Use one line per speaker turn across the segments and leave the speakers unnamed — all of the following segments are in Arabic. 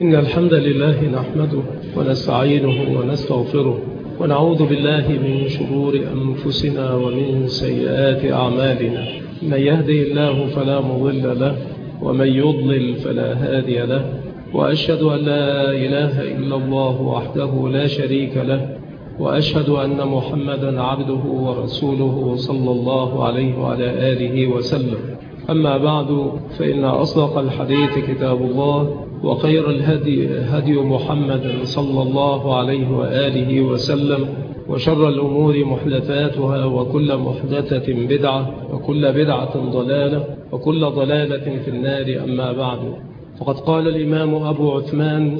إن الحمد لله نحمده ونستعينه ونستغفره ونعوذ بالله من شرور أنفسنا ومن سيئات أعمالنا. من يهدي الله فلا مضل له ومن يضلل فلا هادي له، وأشهد أن لا إله إلا الله وحده لا شريك له، وأشهد أن محمدا عبده ورسوله صلى الله عليه وعلى آله وسلم. أما بعد، فإن أصدق الحديث كتاب الله، وخير الهدي هدي محمد صلى الله عليه وآله وسلم، وشر الأمور محدثاتها، وكل محدثة بدعة، وكل بدعة ضلالة، وكل ضلالة في النار. أما بعد، فقد قال الإمام أبو عثمان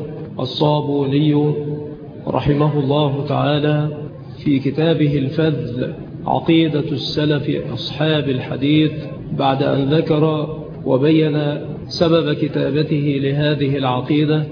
الصابوني رحمه الله تعالى في كتابه الفذ عقيدة السلف أصحاب الحديث، بعد أن ذكر وبين سبب كتابته لهذه العقيدة،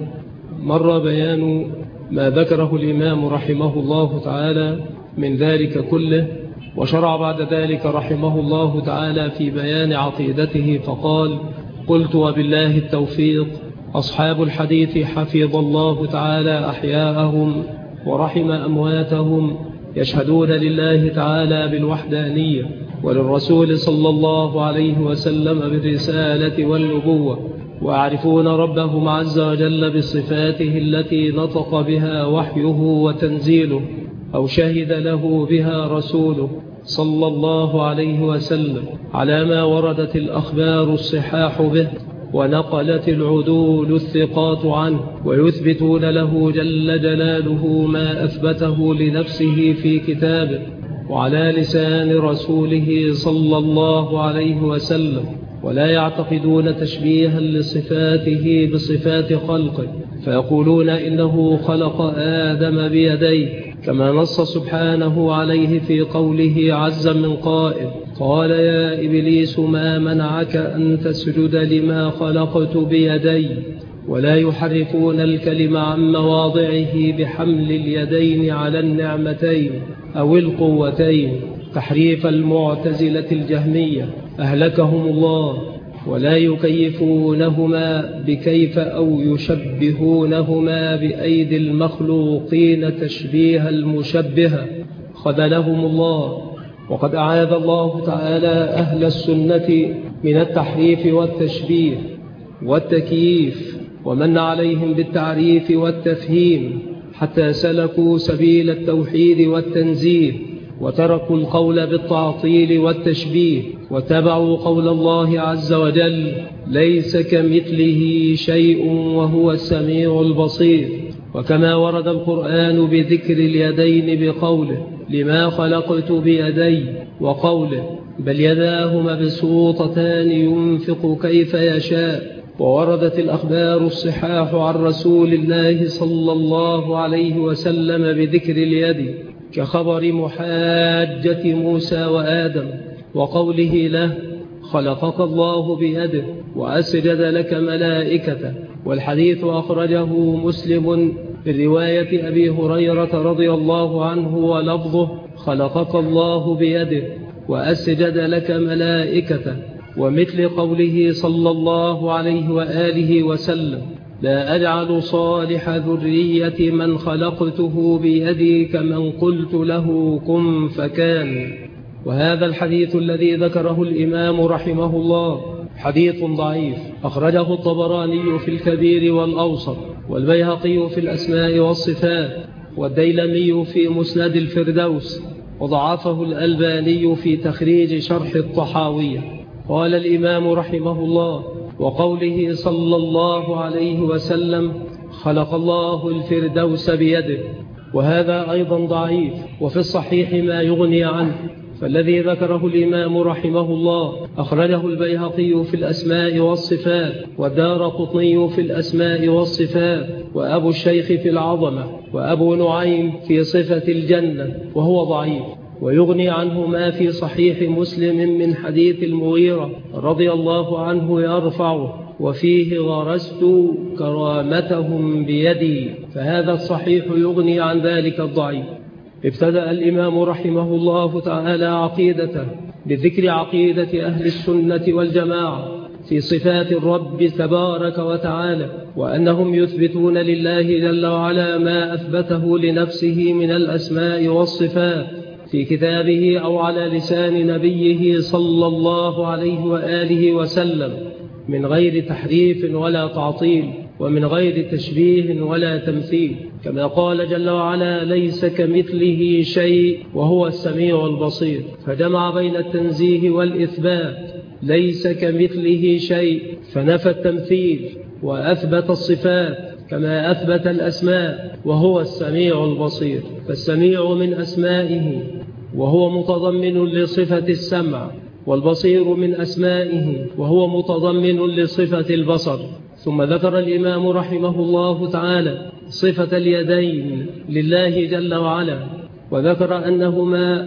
مر بيان ما ذكره الإمام رحمه الله تعالى من ذلك كله، وشرع بعد ذلك رحمه الله تعالى في بيان عقيدته فقال: قلت وبالله التوفيق. أصحاب الحديث حفظ الله تعالى أحياءهم ورحم أمواتهم، يشهدون لله تعالى بالوحدانية، وللرسول صلى الله عليه وسلم بالرسالة والنبوة، ويعرفون ربهم عز وجل بصفاته التي نطق بها وحيه وتنزيله، أو شهد له بها رسوله صلى الله عليه وسلم، على ما وردت الأخبار الصحاح به ونقلت العدول الثقات عنه، ويثبتون له جل جلاله ما أثبته لنفسه في كتابه وعلى لسان رسوله صلى الله عليه وسلم، ولا يعتقدون تشبيها لصفاته بصفات خلقه، فيقولون إنه خلق آدم بيديه، كما نص سبحانه عليه في قوله عز من قائل: قال يا إبليس ما منعك أن تسجد لما خلقت بيدي. ولا يحرفون الكلم عن مواضعه بحمل اليدين على النعمتين أو القوتين، تحريف المعتزلة الجهمية أهلكهم الله، ولا يكيفونهما بكيف أو يشبهونهما بأيدي المخلوقين تشبيه المشبهة، خذلهم الله. وقد أعاذ الله تعالى أهل السنة من التحريف والتشبيه والتكييف، ومن عليهم بالتعريف والتفهيم، حتى سلكوا سبيل التوحيد والتنزيه، وتركوا القول بالتعطيل والتشبيه، وتبعوا قول الله عز وجل: ليس كمثله شيء وهو السميع البصير. وكما ورد القرآن بذكر اليدين بقوله: لما خلقت بيدي، وقوله: بل يداه مبسوطتان ينفق كيف يشاء. ووردت الأخبار الصحاح عن رسول الله صلى الله عليه وسلم بذكر اليد، كخبر محاجة موسى وآدم، وقوله له: خلقك الله بيده وأسجد لك ملائكته. والحديث أخرجه مسلم في رواية أبي هريرة رضي الله عنه، ولفظه: خلقك الله بيده وأسجد لك ملائكته. ومثل قوله صلى الله عليه وآله وسلم: لا أجعل صالح ذرية من خلقته بيدي كمن قلت له كن فكان. وهذا الحديث الذي ذكره الإمام رحمه الله حديث ضعيف، أخرجه الطبراني في الكبير والأوسط، والبيهقي في الأسماء والصفات، والديلمي في مسند الفردوس، وضعفه الألباني في تخريج شرح الطحاوية. قال الإمام رحمه الله: وقوله صلى الله عليه وسلم: خلق الله الفردوس بيده، وهذا أيضا ضعيف. وفي الصحيح ما يغني عنه، فالذي ذكره الإمام رحمه الله أخرجه البيهقي في الأسماء والصفات، والدارقطني في الأسماء والصفات، وأبو الشيخ في العظمة، وأبو نعيم في صفة الجنة، وهو ضعيف. ويغني عنه ما في صحيح مسلم من حديث المغيرة رضي الله عنه يرفعه: وفيه غرست كرامتهم بيدي، فهذا الصحيح يغني عن ذلك الضعيف. ابتدأ الإمام رحمه الله تعالى عقيدته بذكر عقيدة أهل السنة والجماعة في صفات الرب تبارك وتعالى، وأنهم يثبتون لله جل وعلا ما أثبته لنفسه من الأسماء والصفات في كتابه أو على لسان نبيه صلى الله عليه وآله وسلم، من غير تحريف ولا تعطيل، ومن غير تشبيه ولا تمثيل، كما قال جل وعلا: ليس كمثله شيء وهو السميع البصير، فجمع بين التنزيه والإثبات. ليس كمثله شيء فنفى التمثيل وأثبت الصفات كما أثبت الأسماء، وهو السميع البصير، فالسميع من أسمائه وهو متضمن لصفة السمع، والبصير من أسمائه وهو متضمن لصفة البصر. ثم ذكر الإمام رحمه الله تعالى صفة اليدين لله جل وعلا، وذكر أنهما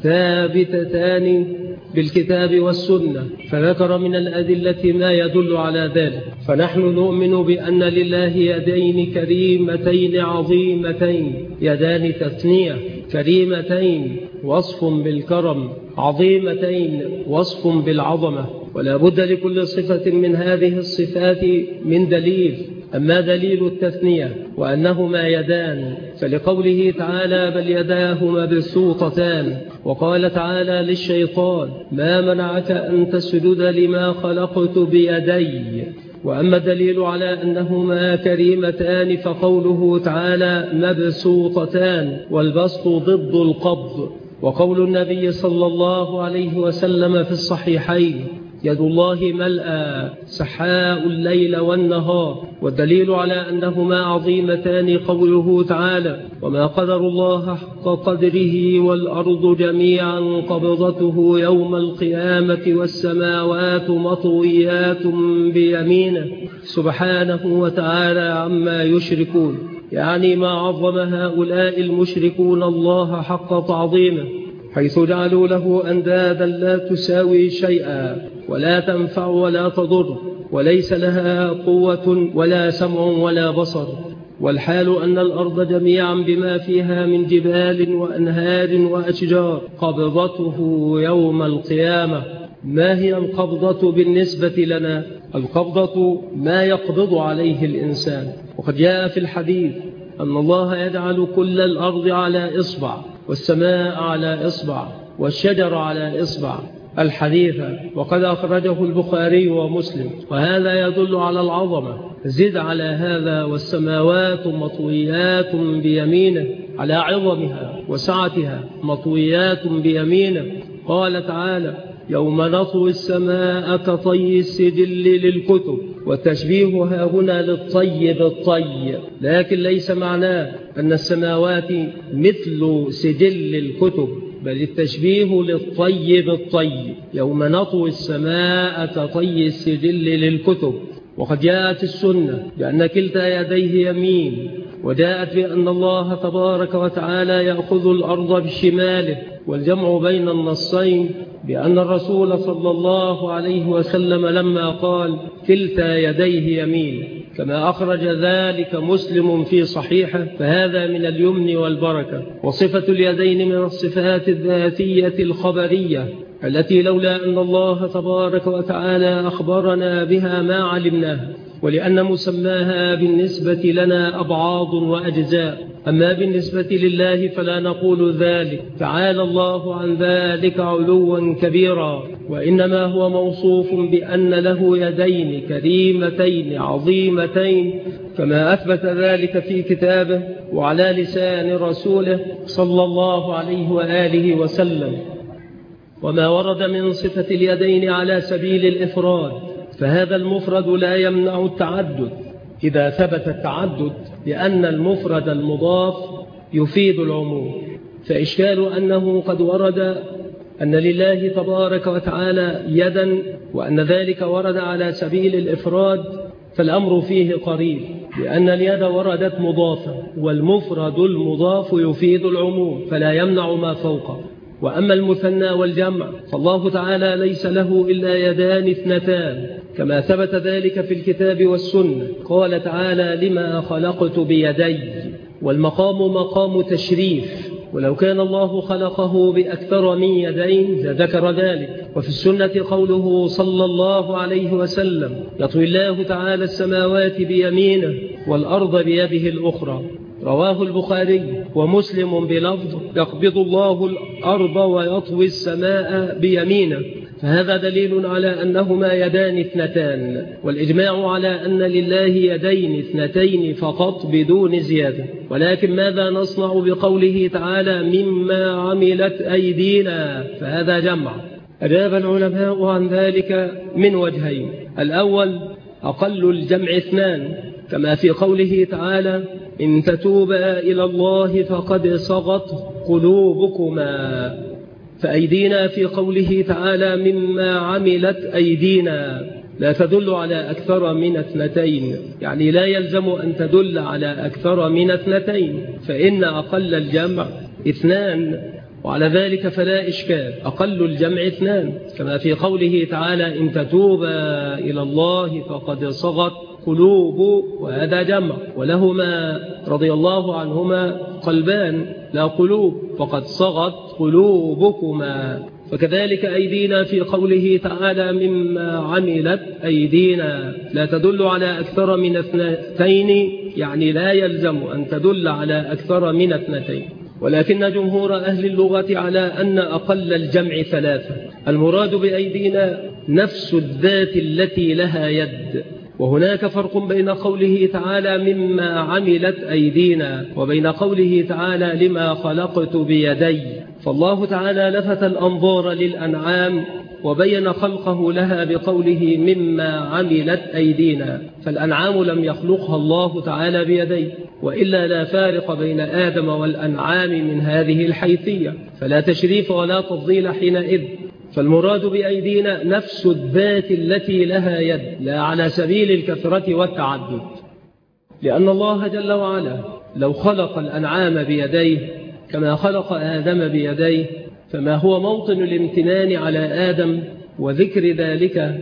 ثابتتان بالكتاب والسنة، فذكر من الأدلة ما يدل على ذلك. فنحن نؤمن بأن لله يدين كريمتين عظيمتين، يدان تثنية، كريمتين وصف بالكرم، عظيمتين وصف بالعظمة، ولا بد لكل صفة من هذه الصفات من دليل. أما دليل التثنية وأنهما يدان فلقوله تعالى: بل يداه مبسوطتان. وقال تعالى للشيطان: ما منعك أن تسجد لما خلقت بيدي. وأما الدليل على أنهما كريمتان فقوله تعالى: مبسوطتان، والبسط ضد القبض. وقول النبي صلى الله عليه وسلم في الصحيحين: يد الله ملأى سحاء الليل والنهار. والدليل على أنهما عظيمتان قوله تعالى: وما قدر الله حق قدره والأرض جميعا قبضته يوم القيامة والسماوات مطويات بيمينه سبحانه وتعالى عما يشركون، يعني ما عظم هؤلاء المشركون الله حق تعظيمه، حيث جعلوا له أندادا لا تساوي شيئا ولا تنفع ولا تضر، وليس لها قوة ولا سمع ولا بصر. والحال أن الأرض جميعا بما فيها من جبال وأنهار وأشجار قبضته يوم القيامة. ما هي القبضة بالنسبة لنا؟ القبضة ما يقبض عليه الإنسان. وقد جاء في الحديث أن الله يجعل كل الأرض على إصبع، والسماء على إصبع، والشجر على إصبع، الحديث، وقد أخرجه البخاري ومسلم، وهذا يدل على العظمة. زد على هذا: والسماوات مطويات بيمينه، على عظمها وسعتها، مطويات بيمينه. قال تعالى: يوم نطوي السماء كطي السجل للكتب. والتشبيه ها هنا للطي بالطي، لكن ليس معناه أن السماوات مثل سجل الكتب، بل التشبيه للطي بالطي. يوم نطوي السماء كطي السجل للكتب. وقد جاءت السنة بأن كلتا يديه يمين، وجاءت بأن الله تبارك وتعالى يأخذ الأرض بشماله، والجمع بين النصين بأن الرسول صلى الله عليه وسلم لما قال: كلتا يديه يمين، كما أخرج ذلك مسلم في صحيحه، فهذا من اليمن والبركة. وصفة اليدين من الصفات الذاتية الخبرية التي لولا أن الله تبارك وتعالى أخبرنا بها ما علمناها، ولأن مسماها بالنسبة لنا أبعاض وأجزاء. أما بالنسبة لله فلا نقول ذلك، تعالى الله عن ذلك علوا كبيرا، وإنما هو موصوف بأن له يدين كريمتين عظيمتين، كما أثبت ذلك في كتابه وعلى لسان رسوله صلى الله عليه وآله وسلم. وما ورد من صفة اليدين على سبيل الإفراد فهذا المفرد لا يمنع التعدد إذا ثبت التعدد، لأن المفرد المضاف يفيد العموم. فإشكال أنه قد ورد أن لله تبارك وتعالى يدا وأن ذلك ورد على سبيل الإفراد، فالأمر فيه قريب، لأن اليد وردت مضافة، والمفرد المضاف يفيد العموم فلا يمنع ما فوقه. وأما المثنى والجمع فالله تعالى ليس له إلا يدان اثنتان، كما ثبت ذلك في الكتاب والسنة. قال تعالى: لما خلقت بيدي، والمقام مقام تشريف، ولو كان الله خلقه بأكثر من يدين لذكر ذلك، وفي السنة قوله صلى الله عليه وسلم: يطوي الله تعالى السماوات بيمينه والأرض بيده الأخرى. رواه البخاري ومسلم بلفظ: يقبض الله الأرض ويطوي السماء بيمينه. فهذا دليل على أنهما يدان اثنتان، والإجماع على أن لله يدين اثنتين فقط بدون زيادة. ولكن ماذا نصنع بقوله تعالى: مما عملت أيدينا؟ فهذا جمع. أجاب العلماء عن ذلك من وجهين: الأول أقل الجمع اثنان، كما في قوله تعالى: إن تتوبا إلى الله فقد صغت قلوبكما. فأيدينا في قوله تعالى: مما عملت أيدينا لا تدل على أكثر من اثنتين، يعني لا يلزم أن تدل على أكثر من اثنتين، فإن أقل الجمع اثنان، وعلى ذلك فلا إشكال. أقل الجمع اثنان، كما في قوله تعالى: إن تتوبا إلى الله فقد صغت قلوب، وهذا جمع، ولهما رضي الله عنهما قلبان لا قلوب، فقد صغت قلوبكما. فكذلك أيدينا في قوله تعالى: مما عملت أيدينا لا تدل على أكثر من اثنتين، يعني لا يلزم أن تدل على أكثر من اثنتين. ولكن جمهور أهل اللغة على أن أقل الجمع ثلاثة. المراد بأيدينا نفس الذات التي لها يد، وهناك فرق بين قوله تعالى: مما عملت أيدينا وبين قوله تعالى: لما خلقت بيدي. فالله تعالى لفت الأنظار للأنعام وبين خلقه لها بقوله: مما عملت أيدينا، فالأنعام لم يخلقها الله تعالى بيديه، وإلا لا فارق بين آدم والأنعام من هذه الحيثية، فلا تشريف ولا تفضيل حينئذ. فالمراد بأيدينا نفس الذات التي لها يد، لا على سبيل الكثرة والتعدد، لأن الله جل وعلا لو خلق الأنعام بيديه كما خلق آدم بيديه، فما هو موطن الامتنان على آدم وذكر ذلك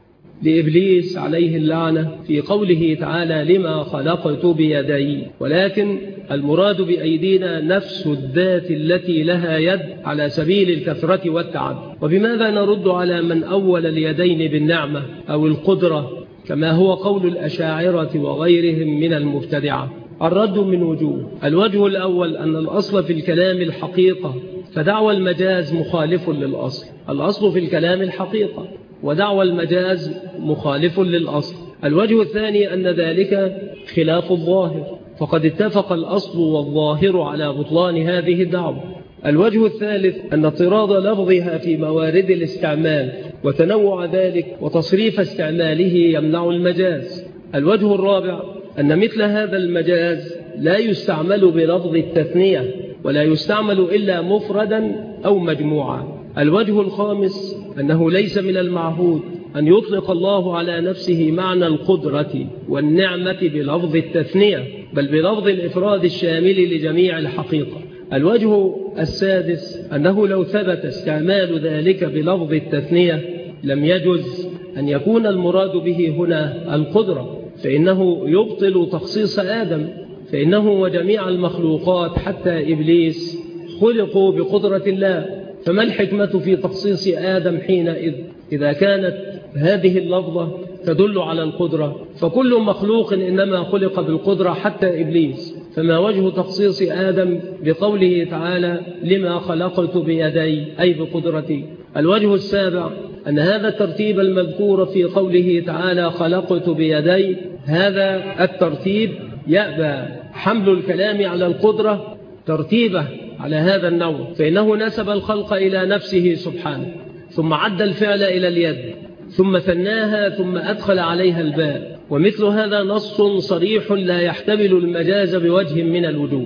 لإبليس عليه اللعنة في قوله تعالى: لما خلقت بيدي. ولكن المراد بأيدينا نفس الذات التي لها يد على سبيل الكثرة والتعدد. وبماذا نرد على من أول اليدين بالنعمة أو القدرة كما هو قول الأشاعرة وغيرهم من المبتدعة؟ الرد من وجوه. الوجه الأول أن الأصل في الكلام الحقيقة، فدعوى المجاز مخالف للأصل. الأصل في الكلام الحقيقة، ودعوى المجاز مخالف للأصل. الوجه الثاني أن ذلك خلاف الظاهر، فقد اتفق الأصل والظاهر على بطلان هذه الدعوة. الوجه الثالث أن اضطراد لفظها في موارد الاستعمال وتنوع ذلك وتصريف استعماله يمنع المجاز. الوجه الرابع أن مثل هذا المجاز لا يستعمل بلفظ التثنية، ولا يستعمل إلا مفردا أو مجموعا. الوجه الخامس أنه ليس من المعهود أن يطلق الله على نفسه معنى القدرة والنعمة بلفظ التثنية، بل بلفظ الإفراد الشامل لجميع الحقيقة. الوجه السادس أنه لو ثبت استعمال ذلك بلفظ التثنية لم يجوز أن يكون المراد به هنا القدرة، فإنه يبطل تخصيص آدم، فإنه وجميع المخلوقات حتى إبليس خلقوا بقدرة الله. فما الحكمة في تخصيص آدم حينئذ إذا كانت هذه اللفظة تدل على القدرة؟ فكل مخلوق إنما خلق بالقدرة حتى إبليس، فما وجه تخصيص آدم بقوله تعالى: لما خلقت بيدي، أي بقدرتي؟ الوجه السابع أن هذا الترتيب المذكور في قوله تعالى: خلقت بيدي، هذا الترتيب يأبى حمل الكلام على القدرة ترتيبه على هذا النوع، فإنه نسب الخلق إلى نفسه سبحانه، ثم عد الفعل إلى اليد، ثم ثناها، ثم أدخل عليها الباء. ومثل هذا نص صريح لا يحتمل المجاز بوجه من الوجوه.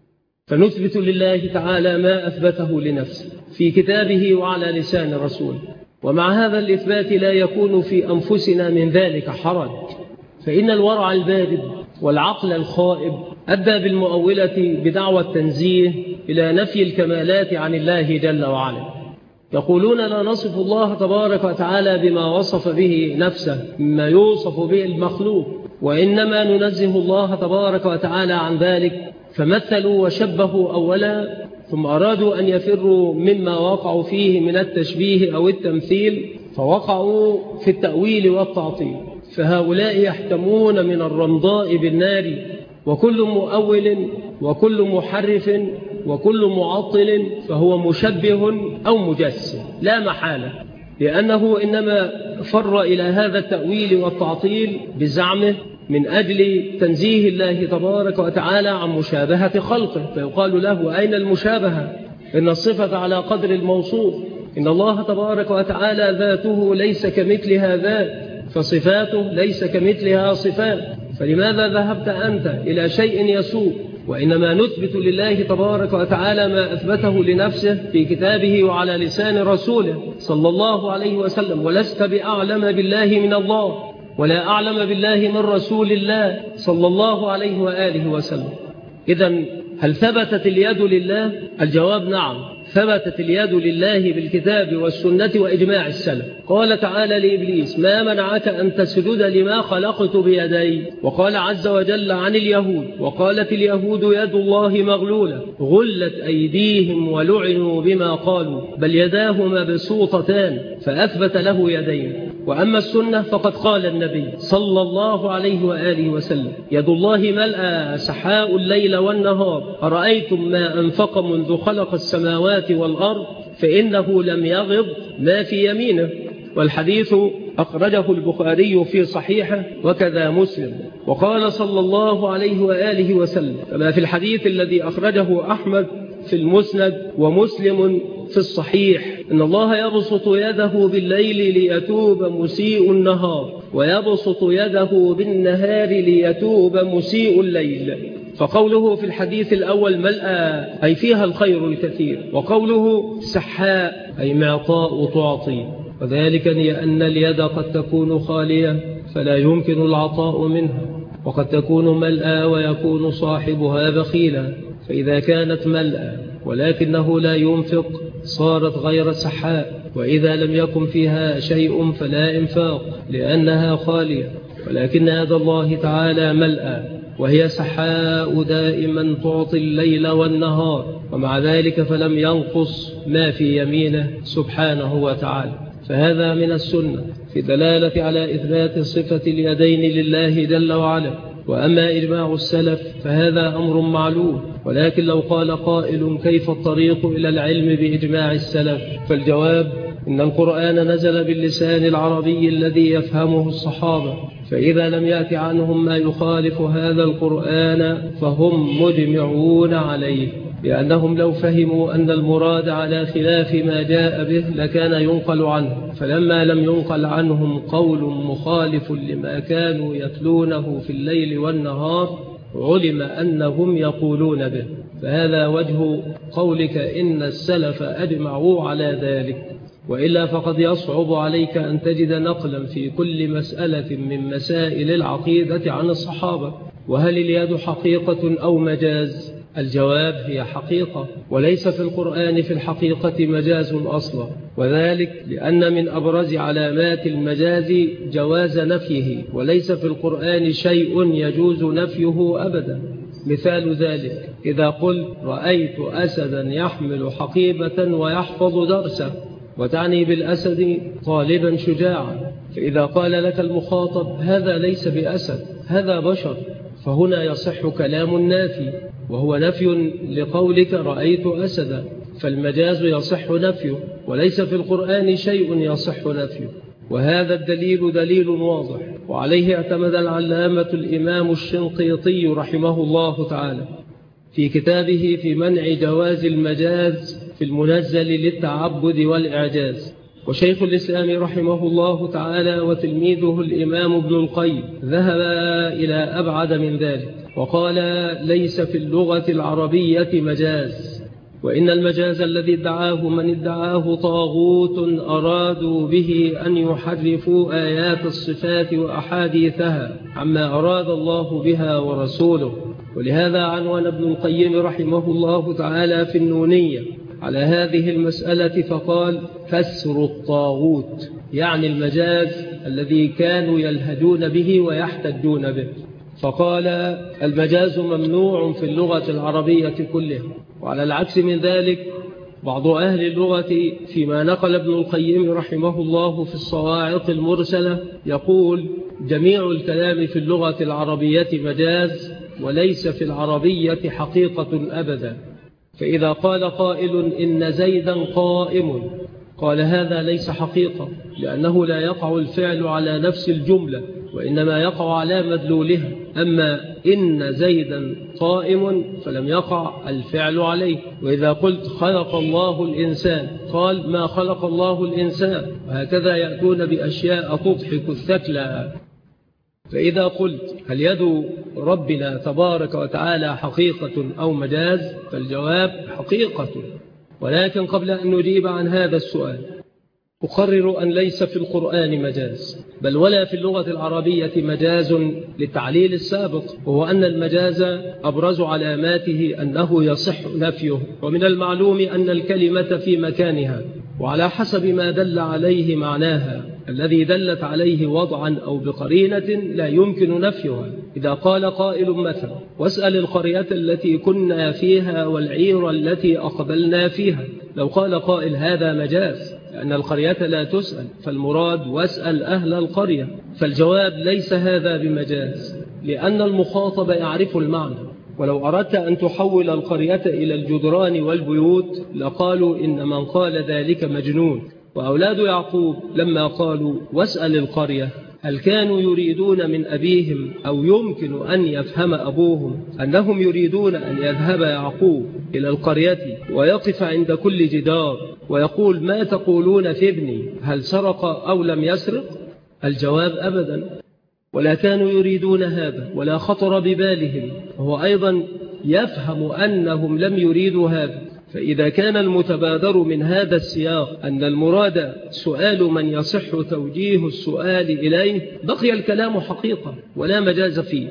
فنثبت لله تعالى ما أثبته لنفسه في كتابه وعلى لسان رسوله، ومع هذا الإثبات لا يكون في أنفسنا من ذلك حرج، فإن الورع البارد والعقل الخائب أدى بالمؤولة بدعوى التنزيه إلى نفي الكمالات عن الله جل وعلا. يقولون لا نصف الله تبارك وتعالى بما وصف به نفسه مما يوصف به المخلوق، وإنما ننزه الله تبارك وتعالى عن ذلك، فمثلوا وشبهوا أولا ثم أرادوا أن يفروا مما وقعوا فيه من التشبيه أو التمثيل فوقعوا في التأويل والتعطيل. فهؤلاء يحتمون من الرمضاء بالنار، وكل مؤول وكل محرف وكل معطل فهو مشبه أو مجسم لا محالة، لأنه إنما فر إلى هذا التأويل والتعطيل بزعمه من أجل تنزيه الله تبارك وتعالى عن مشابهة خلقه، فيقال له أين المشابهة؟ إن الصفة على قدر الموصوف، إن الله تبارك وتعالى ذاته ليس كمثلها ذات، فصفاته ليس كمثلها صفات، فلماذا ذهبت أنت إلى شيء يسوء؟ وإنما نثبت لله تبارك وتعالى ما أثبته لنفسه في كتابه وعلى لسان رسوله صلى الله عليه وسلم، ولست بأعلم بالله من الله ولا أعلم بالله من رسول الله صلى الله عليه وآله وسلم. إذن هل ثبتت اليد لله؟ الجواب نعم، ثبتت اليد لله بالكتاب والسنة وإجماع السلف. قال تعالى لإبليس: ما منعك أن تسجد لما خلقت بيدي؟ وقال عز وجل عن اليهود: وقالت اليهود يد الله مغلولة غلت أيديهم ولعنوا بما قالوا بل يداه مبسوطتان، فأثبت له يدين. وأما السنة فقد قال النبي صلى الله عليه وآله وسلم: يد الله ملأى سحاء الليل والنهار، أرأيتم ما أنفق منذ خلق السماوات والأرض فإنه لم يغض ما في يمينه. والحديث أخرجه البخاري في صحيحه وكذا مسلم. وقال صلى الله عليه وآله وسلم كما في الحديث الذي أخرجه أحمد في المسند ومسلم في الصحيح: إن الله يبسط يده بالليل ليتوب مسيء النهار، ويبسط يده بالنهار ليتوب مسيء الليل. فقوله في الحديث الأول ملأى أي فيها الخير الكثير، وقوله سحاء أي معطاء تعطي، وذلك لأن اليد قد تكون خالية فلا يمكن العطاء منها، وقد تكون ملأى ويكون صاحبها بخيلا، فإذا كانت ملأى ولكنه لا ينفق صارت غير سحاء، وإذا لم يكن فيها شيء فلا إنفاق لأنها خالية. ولكن يد الله تعالى ملأى وهي سحاء دائما تعطي الليل والنهار، ومع ذلك فلم ينقص ما في يمينه سبحانه وتعالى. فهذا من السنة في دلالة على إثبات صفة اليدين لله جل وعلا. وأما إجماع السلف فهذا أمر معلوم، ولكن لو قال قائل كيف الطريق إلى العلم بإجماع السلف؟ فالجواب: إن القرآن نزل باللسان العربي الذي يفهمه الصحابة، فإذا لم يأت عنهم ما يخالف هذا القرآن فهم مجمعون عليه، لأنهم لو فهموا أن المراد على خلاف ما جاء به لكان ينقل عنه، فلما لم ينقل عنهم قول مخالف لما كانوا يتلونه في الليل والنهار علم أنهم يقولون به. فهذا وجه قولك إن السلف أجمعوا على ذلك، وإلا فقد يصعب عليك أن تجد نقلا في كل مسألة من مسائل العقيدة عن الصحابة. وهل اليد حقيقة أو مجاز؟ الجواب: هي حقيقة، وليس في القرآن في الحقيقة مجاز أصلا، وذلك لأن من أبرز علامات المجاز جواز نفيه، وليس في القرآن شيء يجوز نفيه أبدا. مثال ذلك: إذا قلت رأيت أسدا يحمل حقيبة ويحفظ درسه، وتعني بالأسد طالبا شجاعا، فإذا قال لك المخاطب هذا ليس بأسد هذا بشر، فهنا يصح كلام النافي، وهو نفي لقولك رأيت أسدا، فالمجاز يصح نفيه، وليس في القرآن شيء يصح نفيه. وهذا الدليل دليل واضح، وعليه اعتمد العلامة الإمام الشنقيطي رحمه الله تعالى في كتابه في منع جواز المجاز في المنزل للتعبد والإعجاز. وشيخ الإسلام رحمه الله تعالى وتلميذه الإمام ابن القيم ذهب إلى أبعد من ذلك، وقال ليس في اللغة العربية مجاز، وإن المجاز الذي ادعاه من ادعاه طاغوت أرادوا به أن يحرفوا آيات الصفات وأحاديثها عما أراد الله بها ورسوله. ولهذا عنوان ابن القيم رحمه الله تعالى في النونية على هذه المسألة فقال: كسر الطاغوت، يعني المجاز الذي كانوا يلهجون به ويحتجون به. فقال المجاز ممنوع في اللغة العربية كلها. وعلى العكس من ذلك بعض أهل اللغة فيما نقل ابن القيم رحمه الله في الصواعق المرسلة يقول جميع الكلام في اللغة العربية مجاز وليس في العربية حقيقة أبدا. فإذا قال قائل إن زيدا قائم قال هذا ليس حقيقة، لأنه لا يقع الفعل على نفس الجملة وإنما يقع على مدلولها. أما إن زيدا قائم فلم يقع الفعل عليه. وإذا قلت خلق الله الإنسان قال ما خلق الله الإنسان، وهكذا يأتون بأشياء تضحك الثكلى. فإذا قلت هل يد ربنا تبارك وتعالى حقيقة أو مجاز، فالجواب حقيقة. ولكن قبل أن نجيب عن هذا السؤال أقرر أن ليس في القرآن مجاز، بل ولا في اللغة العربية مجاز للتعليل السابق، وهو أن المجاز أبرز علاماته أنه يصح نفيه. ومن المعلوم أن الكلمة في مكانها وعلى حسب ما دل عليه معناها الذي دلت عليه وضعا أو بقرينة لا يمكن نفيها. إذا قال قائل مثلا واسأل القرية التي كنا فيها والعير التي أقبلنا فيها، لو قال قائل هذا مجاز لأن القرية لا تسأل، فالمراد واسأل أهل القرية، فالجواب ليس هذا بمجاز لأن المخاطب يعرف المعنى. ولو أردت أن تحول القرية إلى الجدران والبيوت لقالوا إن من قال ذلك مجنون. وأولاد يعقوب لما قالوا واسأل القرية هل كانوا يريدون من أبيهم أو يمكن أن يفهم أبوهم أنهم يريدون أن يذهب يعقوب إلى القرية ويقف عند كل جدار ويقول ما تقولون في ابني هل سرق أو لم يسرق؟ الجواب أبدا، ولا كانوا يريدون هذا ولا خطر ببالهم. وهو أيضا يفهم أنهم لم يريدوا هذا. فإذا كان المتبادر من هذا السياق أن المراد سؤال من يصح توجيه السؤال إليه بقي الكلام حقيقة ولا مجاز فيه.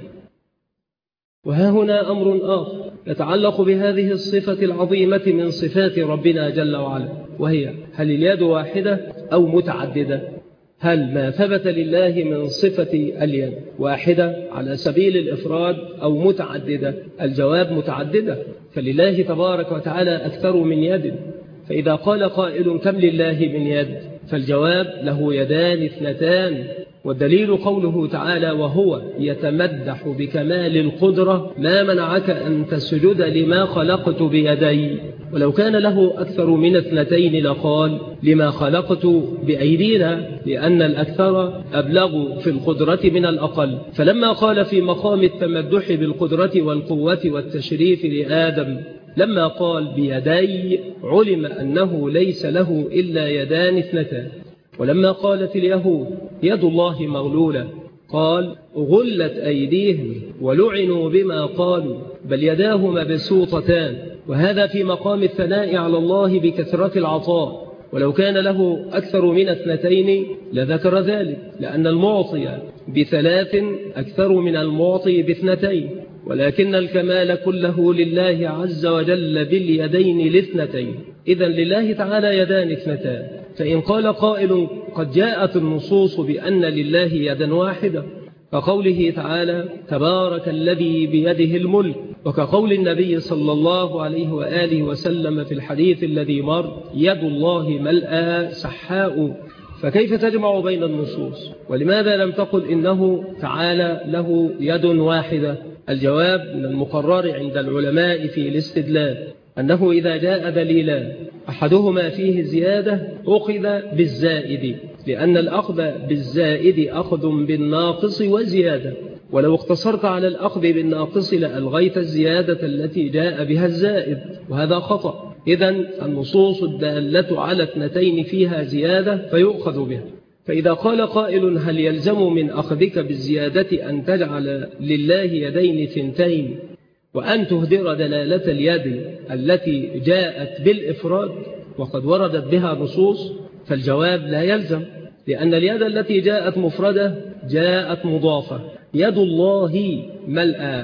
وها هنا أمر آخر يتعلق بهذه الصفة العظيمة من صفات ربنا جل وعلا، وهي هل اليد واحدة أو متعددة؟ هل ما ثبت لله من صفة اليد واحدة على سبيل الإفراد أو متعددة؟ الجواب متعددة، فلله تبارك وتعالى أكثر من يد. فإذا قال قائل كم لله من يد؟ فالجواب له يدان اثنتان، والدليل قوله تعالى وهو يتمدح بكمال القدرة ما منعك أن تسجد لما خلقت بيدي. ولو كان له أكثر من اثنتين لقال لما خلقت بأيدينا، لأن الأكثر أبلغ في القدرة من الأقل. فلما قال في مقام التمدح بالقدرة والقوة والتشريف لآدم لما قال بيدي علم أنه ليس له إلا يدان اثنتان. ولما قالت اليهود يد الله مغلولة قال غلت أيديهم ولعنوا بما قالوا بل يداه مبسوطتان، وهذا في مقام الثناء على الله بكثرة العطاء. ولو كان له أكثر من اثنتين لذكر ذلك، لأن المعطي بثلاث أكثر من المعطي باثنتين، ولكن الكمال كله لله عز وجل باليدين الاثنتين. إذن لله تعالى يدان اثنتان. فإن قال قائل قد جاءت النصوص بأن لله يدا واحدة كقوله تعالى تبارك الذي بيده الملك، وكقول النبي صلى الله عليه وآله وسلم في الحديث الذي مر يد الله ملأى سحاء، فكيف تجمع بين النصوص؟ ولماذا لم تقل إنه تعالى له يد واحدة؟ الجواب من المقرر عند العلماء في الاستدلال أنه إذا جاء دليلان أحدهما فيه زيادة أخذ بالزائد، لأن الأخذ بالزائد أخذ بالناقص وزيادة، ولو اقتصرت على الأخذ بالناقص لألغيت الزيادة التي جاء بها الزائد، وهذا خطأ. إذن النصوص الدالة على اثنتين فيها زيادة فيؤخذ بها. فإذا قال قائل هل يلزم من أخذك بالزيادة أن تجعل لله يدين ثنتين وأن تهدر دلالة اليد التي جاءت بالإفراد وقد وردت بها نصوص؟ فالجواب لا يلزم، لأن اليد التي جاءت مفردة جاءت مضافة. يد الله ملأى،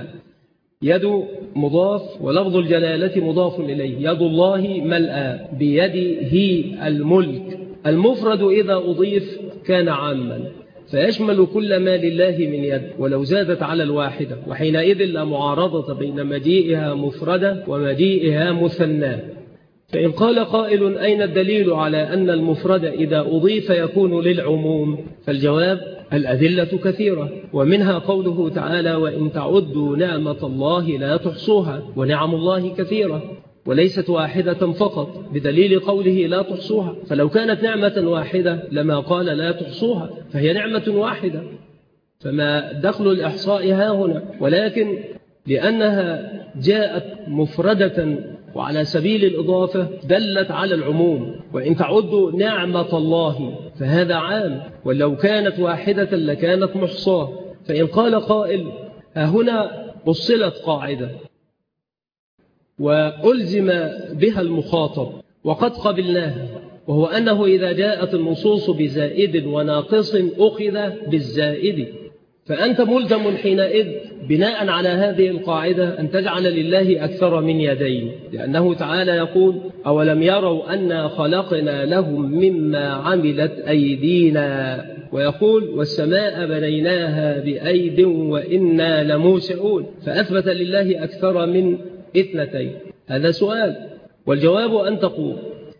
يد مضاف ولفظ الجلالة مضاف إليه، يد الله ملأى بيده الملك. المفرد إذا أضيف كان عاما، فيشمل كل ما لله من يد ولو زادت على الواحدة، وحينئذ لا معارضة بين مجيئها مفردة ومجيئها مثنى. فإن قال قائل أين الدليل على أن المفرد إذا أضيف يكون للعموم؟ فالجواب الأدلة كثيرة، ومنها قوله تعالى وإن تعدوا نعمة الله لا تحصوها، ونعم الله كثيرة وليست واحدة فقط بدليل قوله لا تحصوها، فلو كانت نعمة واحدة لما قال لا تحصوها، فهي نعمة واحدة، فما دخل الإحصاء ها هنا، ولكن لأنها جاءت مفردة وعلى سبيل الإضافة دلت على العموم. وإن تعدوا نعمة الله فهذا عام، ولو كانت واحدة لكانت محصاة. فإن قال قائل هنا أصلت قاعدة وألزم بها المخاطب وقد قبلناها، وهو أنه إذا جاءت النصوص بزائد وناقص أخذ بالزائد، فأنت ملزم حينئذ بناء على هذه القاعدة أن تجعل لله أكثر من يدين، لأنه تعالى يقول أولم يروا أنا خلقنا لهم مما عملت أيدينا، ويقول والسماء بنيناها بأيد وإنا لموسعون، فأثبت لله أكثر من اثنتين. هذا سؤال، والجواب أن تقول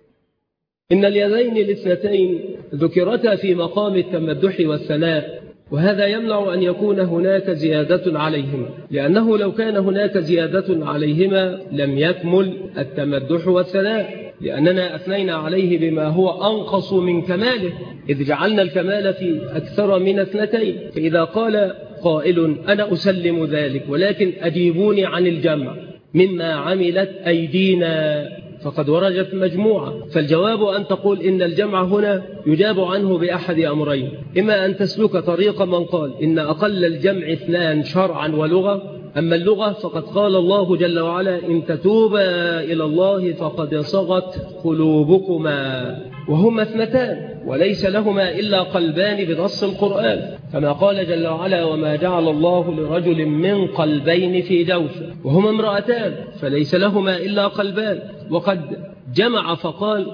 إن اليدين الاثنتين ذكرتا في مقام التمدح والثناء، وهذا يمنع أن يكون هناك زيادة عليهما، لأنه لو كان هناك زيادة عليهما لم يكمل التمدح والثناء، لأننا أثنينا عليه بما هو أنقص من كماله، إذ جعلنا الكمال في أكثر من اثنتين. فإذا قال قائل أنا أسلم ذلك، ولكن أجيبوني عن الجمع مما عملت أيدينا، فقد ورجت مجموعة، فالجواب أن تقول إن الجمع هنا يجاب عنه بأحد أمرين: إما أن تسلك طريق من قال إن أقل الجمع اثنان شرعا ولغة، أما اللغة فقد قال الله جل وعلا إن تتوبا إلى الله فقد صغت قلوبكما، وهما اثنتان وليس لهما إلا قلبان بنص القرآن، كما قال جل وعلا وما جعل الله لرجل من قلبين في جوفه، وهما امرأتان فليس لهما إلا قلبان، وقد جمع فقال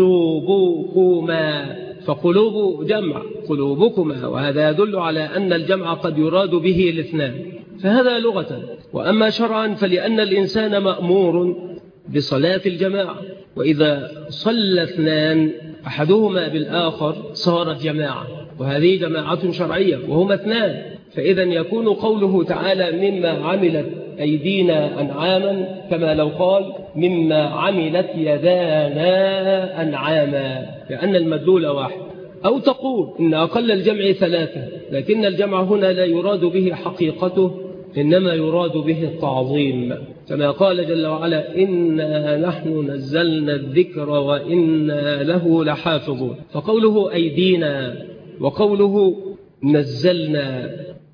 قلوبكما، فقلوب جمع قلوبكما، وهذا يدل على أن الجمع قد يراد به الاثنان، فهذا لغة. وأما شرعا فلأن الإنسان مأمور بصلاة الجماعة، وإذا صلى اثنان أحدهما بالآخر صارت جماعة، وهذه جماعة شرعية وهما اثنان، فإذا يكون قوله تعالى مما عملت أيدينا أنعاما كما لو قال مما عملت يدانا أنعاما، لأن المدلول واحد. أو تقول إن أقل الجمع ثلاثة، لكن الجمع هنا لا يراد به حقيقته، إنما يراد به التعظيم، كما قال جل وعلا إنا نحن نزلنا الذكر وإنا له لحافظون، فقوله أيدينا وقوله نزلنا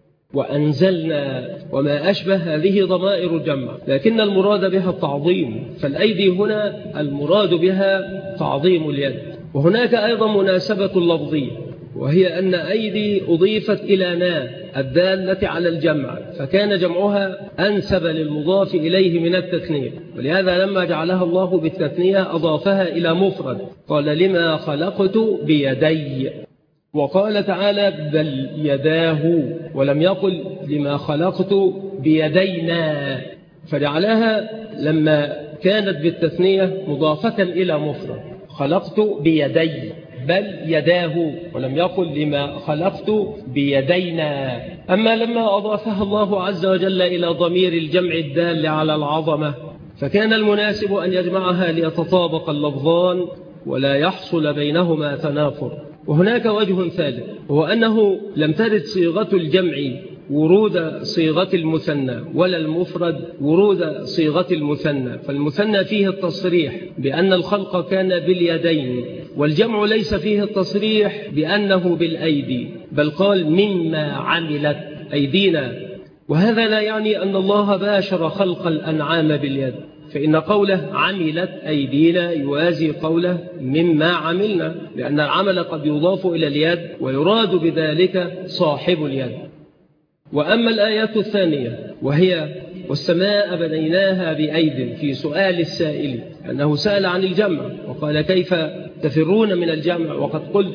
وأنزلنا وما أشبه هذه ضمائر الجمع، لكن المراد بها التعظيم، فالأيدي هنا المراد بها تعظيم اليد. وهناك أيضا مناسبة لفظية، وهي أن أيدي أضيفت إلى نا الدالة على الجمع، فكان جمعها أنسب للمضاف إليه من التثنية، ولهذا لما جعلها الله بالتثنية أضافها إلى مفرد، قال لما خلقت بيدي، وقال تعالى بل يداه، ولم يقل لما خلقت بيدينا، فجعلها لما كانت بالتثنية مضافة إلى مفرد، خلقت بيدي بل يداه، ولم يقل لما خلقت بيدينا. أما لما أضافها الله عز وجل إلى ضمير الجمع الدال على العظمة، فكان المناسب أن يجمعها ليتطابق اللفظان ولا يحصل بينهما تنافر. وهناك وجه ثالث، وهو أنه لم ترد صيغة الجمع ورود صيغة المثنى، ولا المفرد ورود صيغة المثنى، فالمثنى فيه التصريح بأن الخلق كان باليدين، والجمع ليس فيه التصريح بأنه بالأيدي، بل قال مما عملت أيدينا. وهذا لا يعني أن الله باشر خلق الأنعام باليد، فإن قوله عملت أيدينا يوازي قوله مما عملنا، لأن العمل قد يضاف إلى اليد ويراد بذلك صاحب اليد. وأما الآية الثانية وهي والسماء بنيناها بأيد، في سؤال السائل أنه سأل عن الجمع وقال كيف تفرون من الجمع وقد قلتم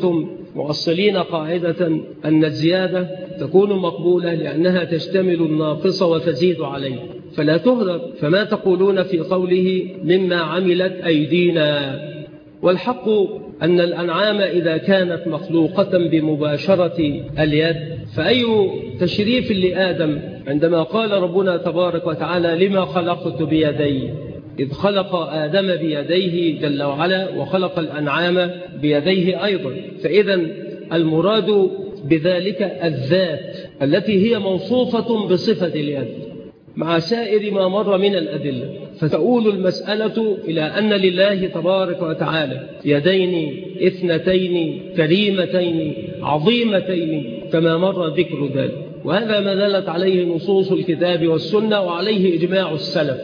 مؤصلين قاعدة أن الزيادة تكون مقبولة لأنها تشتمل الناقص وتزيد عليه فلا تهدر. فما تقولون في قوله مما عملت أيدينا؟ والحق أن الأنعام إذا كانت مخلوقة بمباشرة اليد فأي تشريف لآدم عندما قال ربنا تبارك وتعالى لما خلقت بيدي، إذ خلق آدم بيديه جل وعلا وخلق الأنعام بيديه أيضا. فإذا المراد بذلك الذات التي هي موصوفة بصفة اليد مع سائر ما مر من الأدلة. فتؤول المسألة إلى أن لله تبارك وتعالى يدين اثنتين كريمتين عظيمتين كما مر ذكر ذلك، وهذا ما دلت عليه نصوص الكتاب والسنة وعليه إجماع السلف.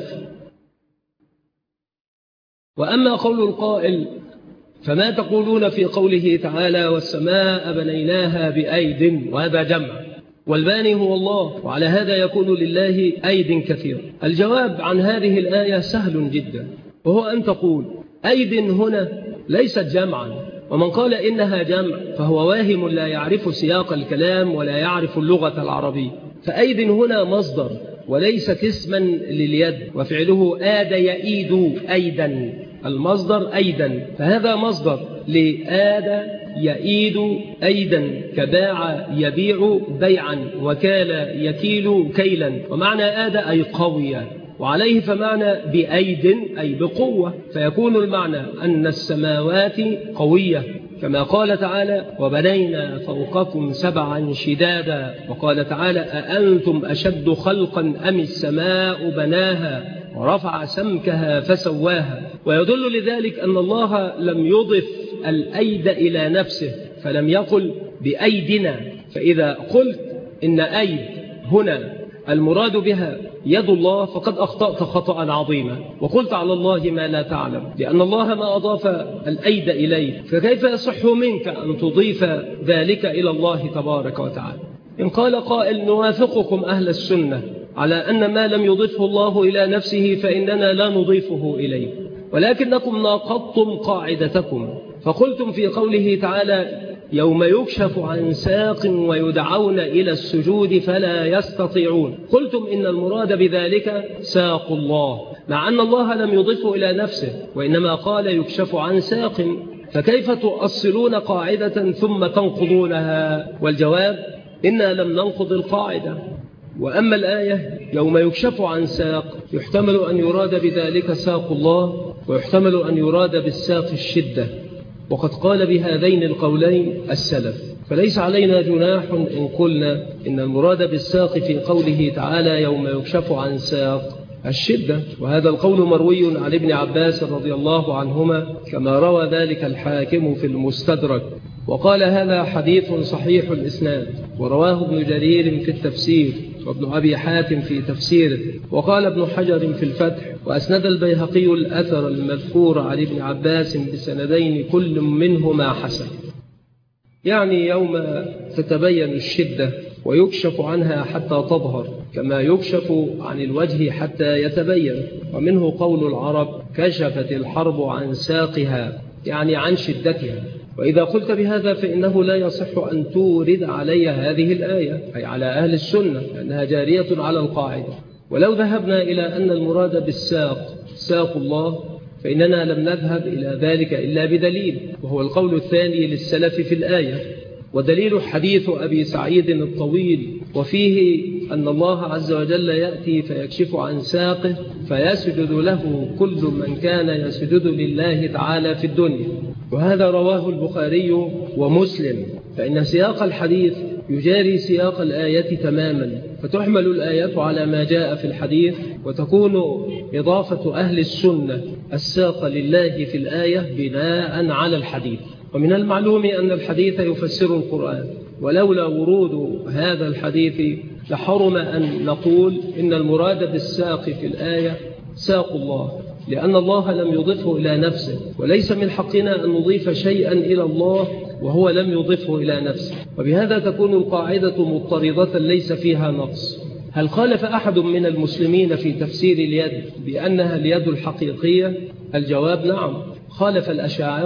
وأما قول القائل فما تقولون في قوله تعالى والسماء بنيناها بأيد، وهذا جمع، والباني هو الله، وعلى هذا يكون لله أيد كثير. الجواب عن هذه الآية سهل جدا، وهو أن تقول أيد هنا ليست جمعا، ومن قال إنها جمع فهو واهم لا يعرف سياق الكلام ولا يعرف اللغة العربية. فأيد هنا مصدر وليست اسما لليد، وفعله آد يئيد أيدا، المصدر أيدا، فهذا مصدر لآد يئيد أيدا كباع يبيع بيعا وكال يكيل كيلا، ومعنى آد أي قوية، وعليه فمعنى بأيد أي بقوة، فيكون المعنى أن السماوات قوية كما قال تعالى وبنينا فوقكم سبعا شدادا، وقال تعالى أأنتم أشد خلقا أم السماء بناها ورفع سمكها فسواها. ويدل لذلك أن الله لم يضف الأيد إلى نفسه فلم يقل بأيدنا. فإذا قلت إن أيد هنا المراد بها يد الله فقد أخطأت خطأ عظيما وقلت على الله ما لا تعلم، لأن الله ما أضاف الأيد إليه، فكيف يصح منك أن تضيف ذلك إلى الله تبارك وتعالى؟ إن قال قائل نوافقكم أهل السنة على أن ما لم يضفه الله إلى نفسه فإننا لا نضيفه إليه، ولكنكم ناقضتم قاعدتكم فقلتم في قوله تعالى يوم يكشف عن ساق ويدعون إلى السجود فلا يستطيعون، قلتم إن المراد بذلك ساق الله، مع أن الله لم يضفه إلى نفسه وإنما قال يكشف عن ساق، فكيف تؤصلون قاعدة ثم تنقضونها؟ والجواب إنا لم ننقض القاعدة. وأما الآية يوم يكشف عن ساق يحتمل أن يراد بذلك ساق الله، ويحتمل أن يراد بالساق الشدة، وقد قال بهذين القولين السلف، فليس علينا جناح إن قلنا إن المراد بالساق في قوله تعالى يوم يكشف عن ساق الشدة، وهذا القول مروي عن ابن عباس رضي الله عنهما كما روى ذلك الحاكم في المستدرك، وقال هذا حديث صحيح الإسناد، ورواه ابن جرير في التفسير وابن أبي حاتم في تفسيره، وقال ابن حجر في الفتح، وأسند البيهقي الأثر المذكور عن ابن عباس بسندين كل منهما حسن، يعني يوم تتبين الشدة ويكشف عنها حتى تظهر كما يكشف عن الوجه حتى يتبين. ومنه قول العرب كشفت الحرب عن ساقها، يعني عن شدتها. وإذا قلت بهذا فإنه لا يصح أن تورد علي هذه الآية أي على أهل السنة لأنها جارية على القاعدة. ولو ذهبنا إلى أن المراد بالساق ساق الله فإننا لم نذهب إلى ذلك إلا بدليل، وهو القول الثاني للسلف في الآية، ودليل حديث أبي سعيد الطويل، وفيه أن الله عز وجل يأتي فيكشف عن ساقه فيسجد له كل من كان يسجد لله تعالى في الدنيا، وهذا رواه البخاري ومسلم، فإن سياق الحديث يجاري سياق الآية تماما، فتحمل الآية على ما جاء في الحديث، وتكون إضافة أهل السنة الساق لله في الآية بناء على الحديث. ومن المعلوم أن الحديث يفسر القرآن، ولولا ورود هذا الحديث لحرم أن نقول إن المراد بالساق في الآية ساق الله، لأن الله لم يضفه إلى نفسه، وليس من حقنا أن نضيف شيئا إلى الله وهو لم يضفه إلى نفسه، وبهذا تكون القاعدة مضطردة ليس فيها نقص. هل خالف أحد من المسلمين في تفسير اليد بأنها اليد الحقيقية؟ الجواب نعم، خالف الأشاعرة،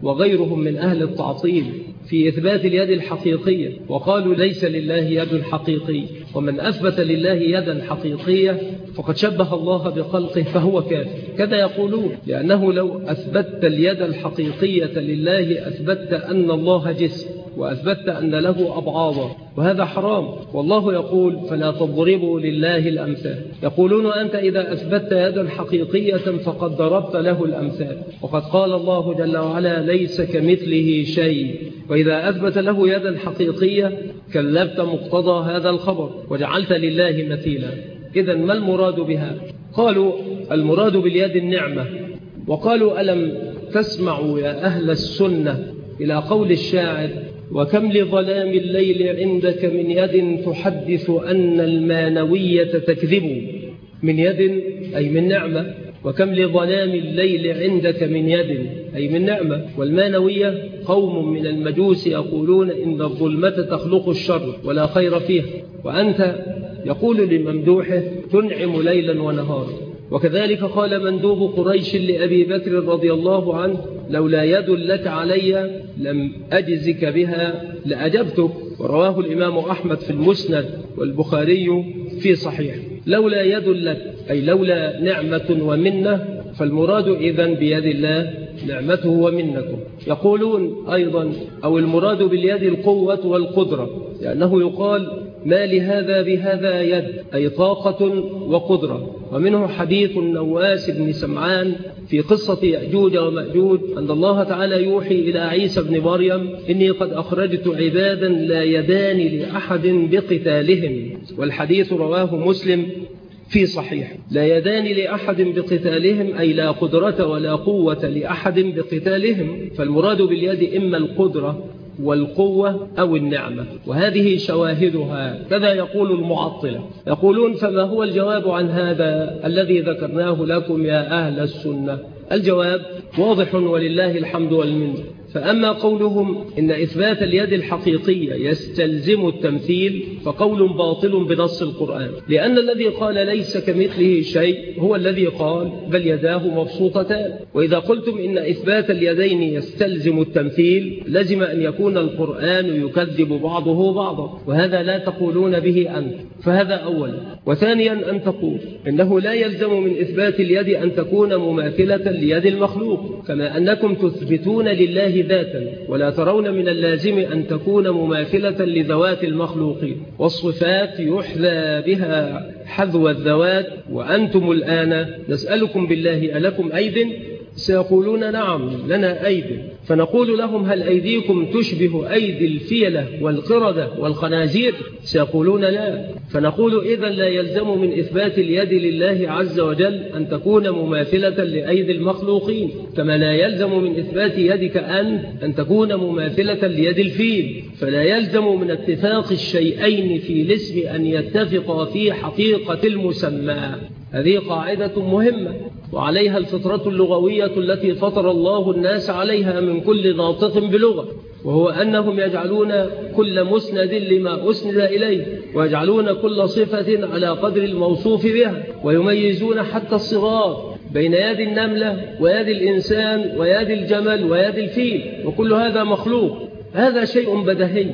وغيرهم من أهل التعطيل في إثبات اليد الحقيقية، وقالوا ليس لله يد حقيقية، ومن أثبت لله يدا حقيقية فقد شبه الله بخلقه فهو كافر. كذا يقولون، لأنه لو أثبتت اليد الحقيقية لله أثبتت أن الله جسم، وأثبتت أن له أبعاضا، وهذا حرام. والله يقول فلا تضربوا لله الأمثال. يقولون أنت إذا أثبتت يدا حقيقية فقد ضربت له الأمثال، وقد قال الله جل وعلا ليس كمثله شيء، وإذا أثبت له يدا حقيقية كلفت مقتضى هذا الخبر وجعلت لله مثيلا. إذن ما المراد بها؟ قالوا المراد باليد النعمة. وقالوا ألم تسمعوا يا أهل السنة إلى قول الشاعر وكم لظلام الليل عندك من يد تحدث أن المانوية تكذب. من يد أي من نعمة، وكم لظلام الليل عندك من يد أي من نعمة. والمانوية قوم من المجوس يقولون إن الظلمة تخلق الشر ولا خير فيها، وأنت يقول لممدوحه تنعم ليلا ونهارا. وكذلك قال مندوب قريش لأبي بكر رضي الله عنه لولا يد لك علي لم أجزك بها لأجبتك. ورواه الإمام أحمد في المسند والبخاري في صحيح. لولا يد لك أي لولا نعمة ومنة، فالمراد إذن بيد الله نعمته ومنته. يقولون أيضا أو المراد باليد القوة والقدرة، لأنه يقال ما لهذا بهذا يد أي طاقة وقدرة. ومنه حديث النواس بن سمعان في قصة يأجوج ومأجوج أن الله تعالى يوحي إلى عيسى بن مريم إني قد أخرجت عبادا لا يدان لأحد بقتالهم. والحديث رواه مسلم في صحيح. لا يدان لأحد بقتالهم أي لا قدرة ولا قوة لأحد بقتالهم. فالمراد باليد إما القدرة والقوة أو النعمة، وهذه شواهدها. كذا يقول المعطلة. يقولون فما هو الجواب عن هذا الذي ذكرناه لكم يا أهل السنة؟ الجواب واضح ولله الحمد والمنة. فأما قولهم إن إثبات اليد الحقيقية يستلزم التمثيل فقول باطل بنص القرآن، لأن الذي قال ليس كمثله شيء هو الذي قال بل يداه مبسوطتان. وإذا قلتم إن إثبات اليدين يستلزم التمثيل لزم أن يكون القرآن يكذب بعضه بعضا، وهذا لا تقولون به أنت. فهذا أولا. وثانيا أن تقول إنه لا يلزم من إثبات اليد أن تكون مماثلة ليد المخلوق، كما أنكم تثبتون لله ذاتا ولا ترون من اللازم أن تكون مماثلة لذوات المخلوقين. والصفات يحذى بها حذو الذوات، وأنتم الآن نسألكم بالله ألكم أيد؟ سيقولون نعم لنا أيد. فنقول لهم هل أيديكم تشبه أيدي الفيلة والقردة والخنازير؟ سيقولون لا. فنقول إذن لا يلزم من إثبات اليد لله عز وجل أن تكون مماثلة لأيدي المخلوقين، كما لا يلزم من إثبات يدك أن تكون مماثلة ليد الفيل. فلا يلزم من اتفاق الشيئين في الاسم أن يتفقا في حقيقة المسمى. هذه قاعدة مهمة، وعليها الفطرة اللغوية التي فطر الله الناس عليها من كل ناطق بلغة، وهو أنهم يجعلون كل مسند لما أسند إليه، ويجعلون كل صفة على قدر الموصوف بها، ويميزون حتى الصغار بين يد النملة ويد الإنسان ويد الجمل ويد الفيل، وكل هذا مخلوق. هذا شيء بديهي،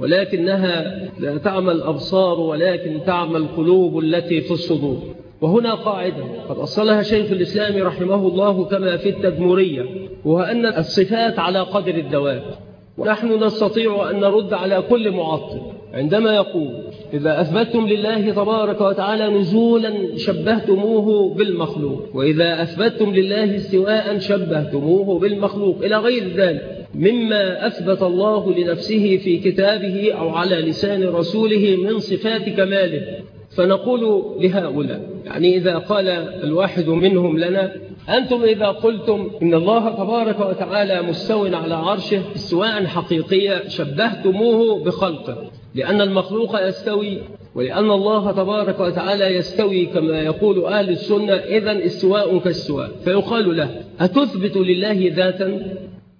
ولكنها لا تعمى الأبصار ولكن تعمى القلوب التي في الصدور. وهنا قاعدة قد أصلها شيخ الإسلام رحمه الله كما في التدمرية، وهو أن الصفات على قدر الذوات. ونحن نستطيع أن نرد على كل معطل عندما يقول إذا أثبتتم لله تبارك وتعالى نزولا شبهتموه بالمخلوق، وإذا أثبتتم لله استواء شبهتموه بالمخلوق، إلى غير ذلك مما أثبت الله لنفسه في كتابه أو على لسان رسوله من صفات كماله. فنقول لهؤلاء، يعني إذا قال الواحد منهم لنا أنتم إذا قلتم إن الله تبارك وتعالى مستوٍ على عرشه استواء حقيقيا شبهتموه بخلقه، لأن المخلوق يستوي ولأن الله تبارك وتعالى يستوي كما يقول أهل السنة، إذن استواء كاستواء. فيقال له أتثبت لله ذاتا؟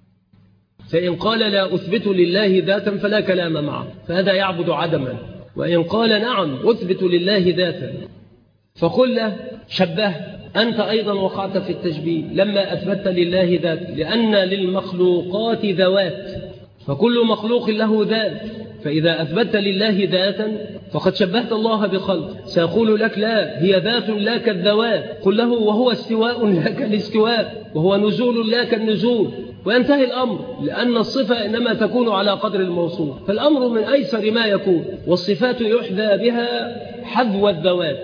فإن قال لا أثبت لله ذاتا فلا كلام معه، فهذا يعبد عدما. وإن قال نعم أثبت لله ذاتا فقل له شبه أنت أيضا وقعت في التشبيه لما أثبت لله ذات، لأن للمخلوقات ذوات، فكل مخلوق له ذات، فإذا أثبت لله ذاتا فقد شبهت الله بخلق. سيقول لك لا، هي ذات لا كالذوات، قل له وهو استواء لا كالاستواء، وهو نزول لا كالنزول، وينتهي الأمر، لأن الصفة إنما تكون على قدر الموصوف، فالأمر من أيسر ما يكون، والصفات يحذى بها حذو الذوات.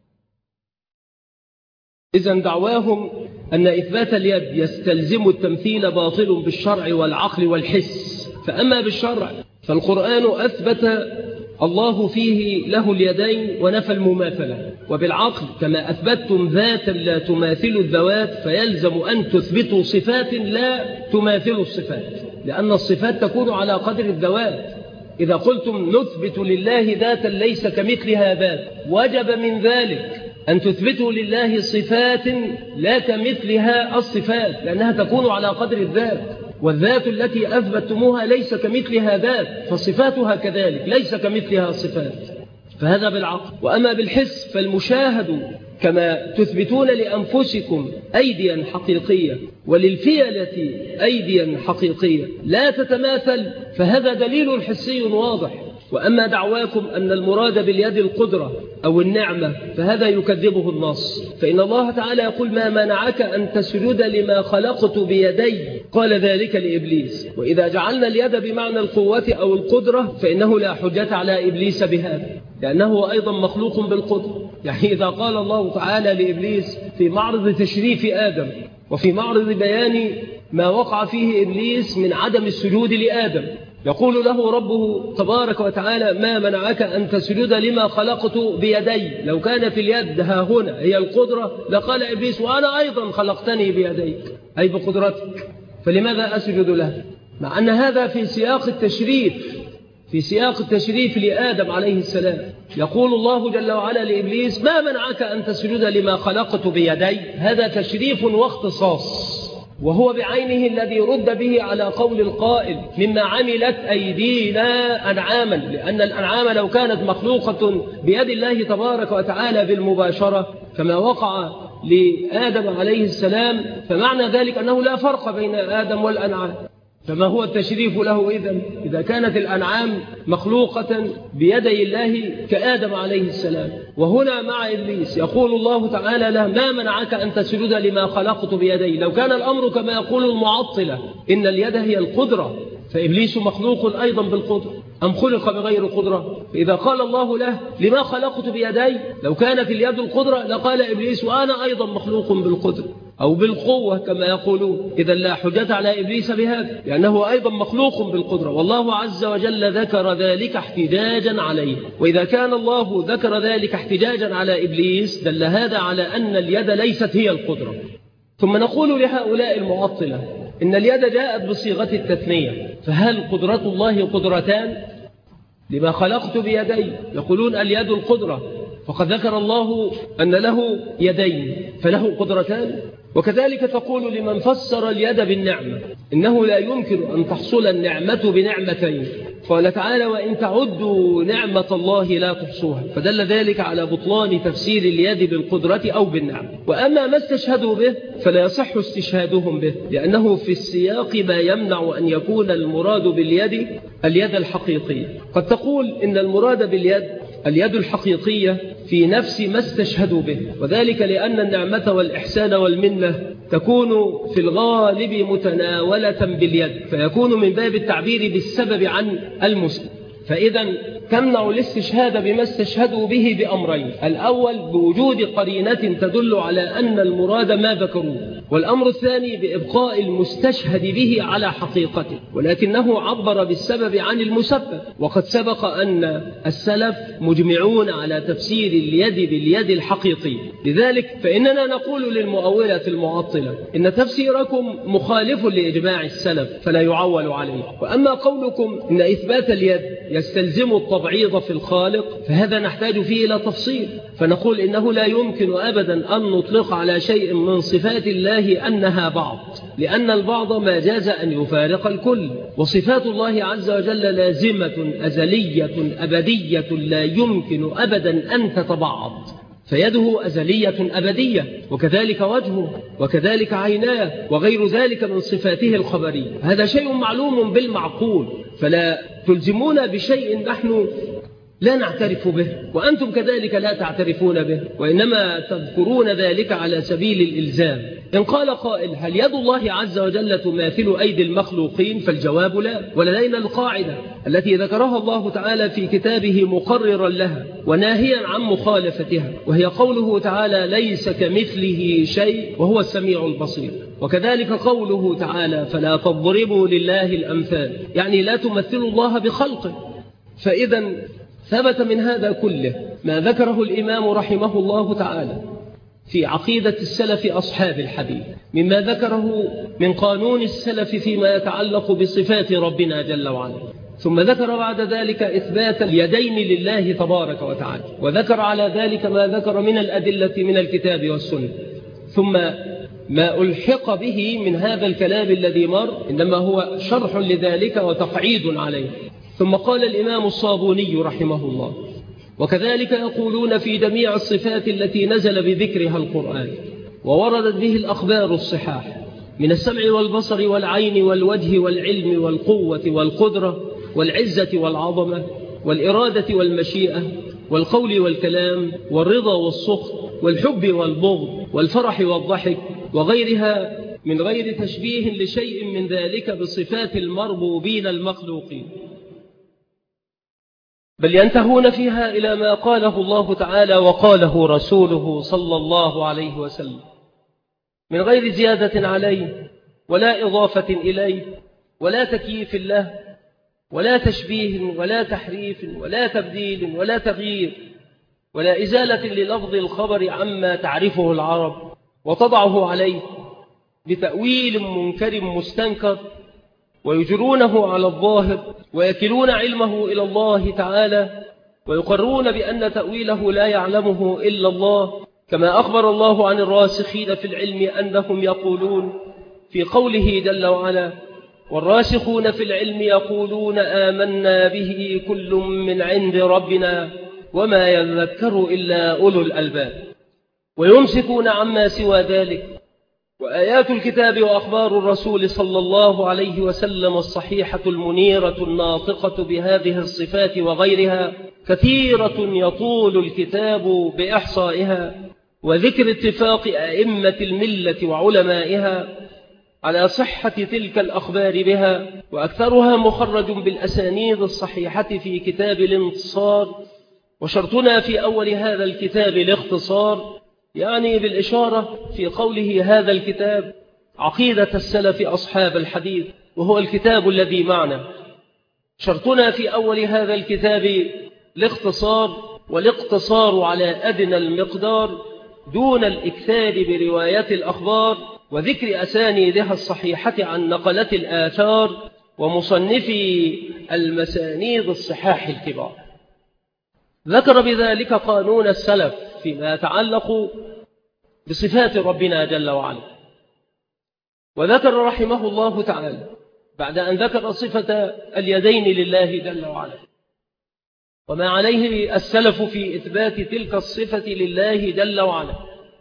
إذن دعواهم أن إثبات اليد يستلزم التمثيل باطل بالشرع والعقل والحس. فأما بالشرع فالقرآن أثبت الله فيه له اليدين ونفى المماثلة، وبالعقل كما أثبتتم ذاتا لا تماثل الذوات فيلزم أن تثبتوا صفات لا تماثل الصفات، لأن الصفات تكون على قدر الذوات. إذا قلتم نثبت لله ذاتا ليس كمثلها ذات، وجب من ذلك أن تثبتوا لله صفات لا كمثلها الصفات، لأنها تكون على قدر الذات، والذات التي أثبتموها ليس كمثلها ذات، فصفاتها كذلك ليس كمثلها الصفات، فهذا بالعقل. وأما بالحس فالمشاهد كما تثبتون لأنفسكم أيديا حقيقية وللفيلة أيديا حقيقية لا تتماثل، فهذا دليل حسي واضح. وأما دعواكم أن المراد باليد القدرة أو النعمة فهذا يكذبه النص، فإن الله تعالى يقول ما منعك أن تسجد لما خلقت بيدي، قال ذلك لإبليس. وإذا جعلنا اليد بمعنى القوة أو القدرة فإنه لا حجة على إبليس بهذا، لأنه أيضا مخلوق بالقدرة. يعني إذا قال الله تعالى لإبليس في معرض تشريف آدم وفي معرض بيان ما وقع فيه إبليس من عدم السجود لآدم، يقول له ربه تبارك وتعالى ما منعك أن تسجد لما خلقت بيدي، لو كان في اليد ها هنا هي القدرة لقال إبليس وأنا أيضا خلقتني بيديك أي بقدرتك، فلماذا أسجد له؟ مع أن هذا في سياق التشريف، في سياق التشريف لآدم عليه السلام. يقول الله جل وعلا لإبليس ما منعك أن تسجد لما خلقت بيدي، هذا تشريف واختصاص، وهو بعينه الذي رد به على قول القائل مما عملت أيدينا أنعاما، لأن الأنعام لو كانت مخلوقة بيد الله تبارك وتعالى بالمباشرة كما وقع لآدم عليه السلام، فمعنى ذلك أنه لا فرق بين آدم والأنعام، فما هو التشريف له إذا كانت الأنعام مخلوقة بيدي الله كآدم عليه السلام؟ وهنا مع إبليس يقول الله تعالى له ما منعك أن تسجد لما خلقت بيدي. لو كان الأمر كما يقول المعطلة إن اليد هي القدرة فإبليس مخلوق أيضا بالقدرة أم خلق بغير قدرة؟ فإذا قال الله له لما خلقت بيدي، لو كانت اليد القدرة لقال إبليس وأنا أيضا مخلوق بالقدرة أو بالقوة كما يقولون، إذا لا حجة على إبليس بهذا لأنه أيضا مخلوق بالقدرة، والله عز وجل ذكر ذلك احتجاجا عليه. وإذا كان الله ذكر ذلك احتجاجا على إبليس دل هذا على أن اليد ليست هي القدرة. ثم نقول لهؤلاء المعطلة إن اليد جاءت بصيغة التثنية، فهل قدرة الله قدرتان؟ لما خلقت بيدي يقولون اليد القدرة، فقد ذكر الله أن له يدين فله قدرتان. وكذلك تقول لمن فسر اليد بالنعمة إنه لا يمكن أن تحصل النعمة بنعمتين، قال تعالى وإن تعدوا نعمة الله لا تحصوها، فدل ذلك على بطلان تفسير اليد بالقدرة أو بالنعمة. وأما ما استشهدوا به فلا يصح استشهادهم به، لأنه في السياق ما يمنع أن يكون المراد باليد اليد الحقيقية. قد تقول إن المراد باليد اليد الحقيقية في نفس ما استشهدوا به، وذلك لأن النعمة والإحسان والمنة تكون في الغالب متناولة باليد، فيكون من باب التعبير بالسبب عن المسلم. فإذا تمنع الاستشهاد بما استشهدوا به بأمرين: الأول بوجود قرينة تدل على أن المراد ما ذكروه، والأمر الثاني بإبقاء المستشهد به على حقيقته، ولكنه عبر بالسبب عن المسبب. وقد سبق أن السلف مجمعون على تفسير اليد باليد الحقيقي، لذلك فإننا نقول للمؤولة المعطلة إن تفسيركم مخالف لإجماع السلف فلا يعول عليه. وأما قولكم إن إثبات اليد يستلزم التبعيض في الخالق فهذا نحتاج فيه إلى تفصيل، فنقول إنه لا يمكن أبدا أن نطلق على شيء من صفات الله أنها بعض، لأن البعض ما جاز أن يفارق الكل، وصفات الله عز وجل لازمة أزلية أبدية لا يمكن أبدا أن تتبعض. فيده أزلية أبدية، وكذلك وجهه، وكذلك عيناه، وغير ذلك من صفاته الخبرية. هذا شيء معلوم بالمعقول، فلا تلزمون بشيء نحن لا نعترف به، وأنتم كذلك لا تعترفون به، وإنما تذكرون ذلك على سبيل الإلزام. إن قال قائل: هل يد الله عز وجل تماثل أيدي المخلوقين؟ فالجواب لا. ولدينا القاعدة التي ذكرها الله تعالى في كتابه مقررا لها وناهيا عن مخالفتها، وهي قوله تعالى: ليس كمثله شيء وهو السميع البصير. وكذلك قوله تعالى: فلا تضربوا لله الأمثال، يعني لا تمثلوا الله بخلقه. فإذا ثبت من هذا كله ما ذكره الإمام رحمه الله تعالى في عقيدة السلف أصحاب الحديث، مما ذكره من قانون السلف فيما يتعلق بصفات ربنا جل وعلا. ثم ذكر بعد ذلك إثبات اليدين لله تبارك وتعالى، وذكر على ذلك ما ذكر من الأدلة من الكتاب والسنة. ثم ما ألحق به من هذا الكلام الذي مر إنما هو شرح لذلك وتقعيد عليه. ثم قال الإمام الصابوني رحمه الله: وكذلك يقولون في جميع الصفات التي نزل بذكرها القرآن ووردت به الأخبار الصحاح من السمع والبصر والعين والوجه والعلم والقوة والقدرة والعزة والعظمة والإرادة والمشيئة والقول والكلام والرضا والسخط والحب والبغض والفرح والضحك وغيرها، من غير تشبيه لشيء من ذلك بصفات المربوبين المخلوقين، بل ينتهون فيها إلى ما قاله الله تعالى وقاله رسوله صلى الله عليه وسلم، من غير زيادة عليه ولا إضافة إليه ولا تكييف له ولا تشبيه ولا تحريف ولا تبديل ولا تغيير ولا إزالة للفظ الخبر عما تعرفه العرب وتضعه عليه بتأويل منكر مستنكر، ويجرونه على الظاهر ويكلون علمه إلى الله تعالى، ويقرون بأن تأويله لا يعلمه إلا الله، كما أخبر الله عن الراسخين في العلم أنهم يقولون في قوله جل وعلا: والراسخون في العلم يقولون آمنا به كل من عند ربنا وما يذكر إلا أولو الألباب، ويمسكون عما سوى ذلك. وآيات الكتاب وأخبار الرسول صلى الله عليه وسلم الصحيحة المنيرة الناطقة بهذه الصفات وغيرها كثيرة يطول الكتاب بإحصائها وذكر اتفاق أئمة الملة وعلمائها على صحة تلك الأخبار بها، وأكثرها مخرج بالأسانيد الصحيحة في كتاب الانتصار. وشرطنا في أول هذا الكتاب الاختصار، يعني بالإشارة في قوله هذا الكتاب عقيدة السلف أصحاب الحديث، وهو الكتاب الذي معنا. شرطنا في أول هذا الكتاب الاختصار، والاقتصار على أدنى المقدار دون الإكثار بروايات الأخبار وذكر أسانيدها الصحيحة عن نقلة الآثار ومصنفي المسانيد الصحاح الكبار. ذكر بذلك قانون السلف فيما يتعلق بصفات ربنا جل وعلا، وذكر رحمه الله تعالى بعد أن ذكر صفة اليدين لله جل وعلا وما عليه السلف في إثبات تلك الصفة لله جل وعلا،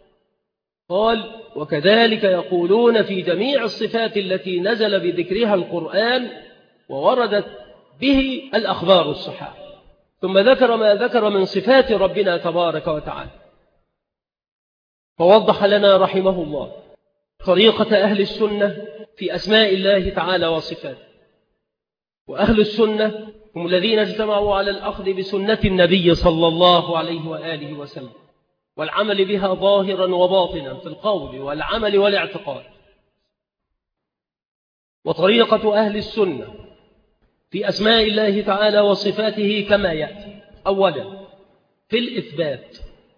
قال: وكذلك يقولون في جميع الصفات التي نزل بذكرها القرآن ووردت به الأخبار الصحاح. ثم ذكر ما ذكر من صفات ربنا تبارك وتعالى، فوضح لنا رحمه الله طريقة أهل السنة في أسماء الله تعالى وصفاته. وأهل السنة هم الذين اجتمعوا على الأخذ بسنة النبي صلى الله عليه وآله وسلم والعمل بها ظاهرا وباطنا في القول والعمل والاعتقاد. وطريقة أهل السنة في أسماء الله تعالى وصفاته كما يأتي: أولا في الإثبات،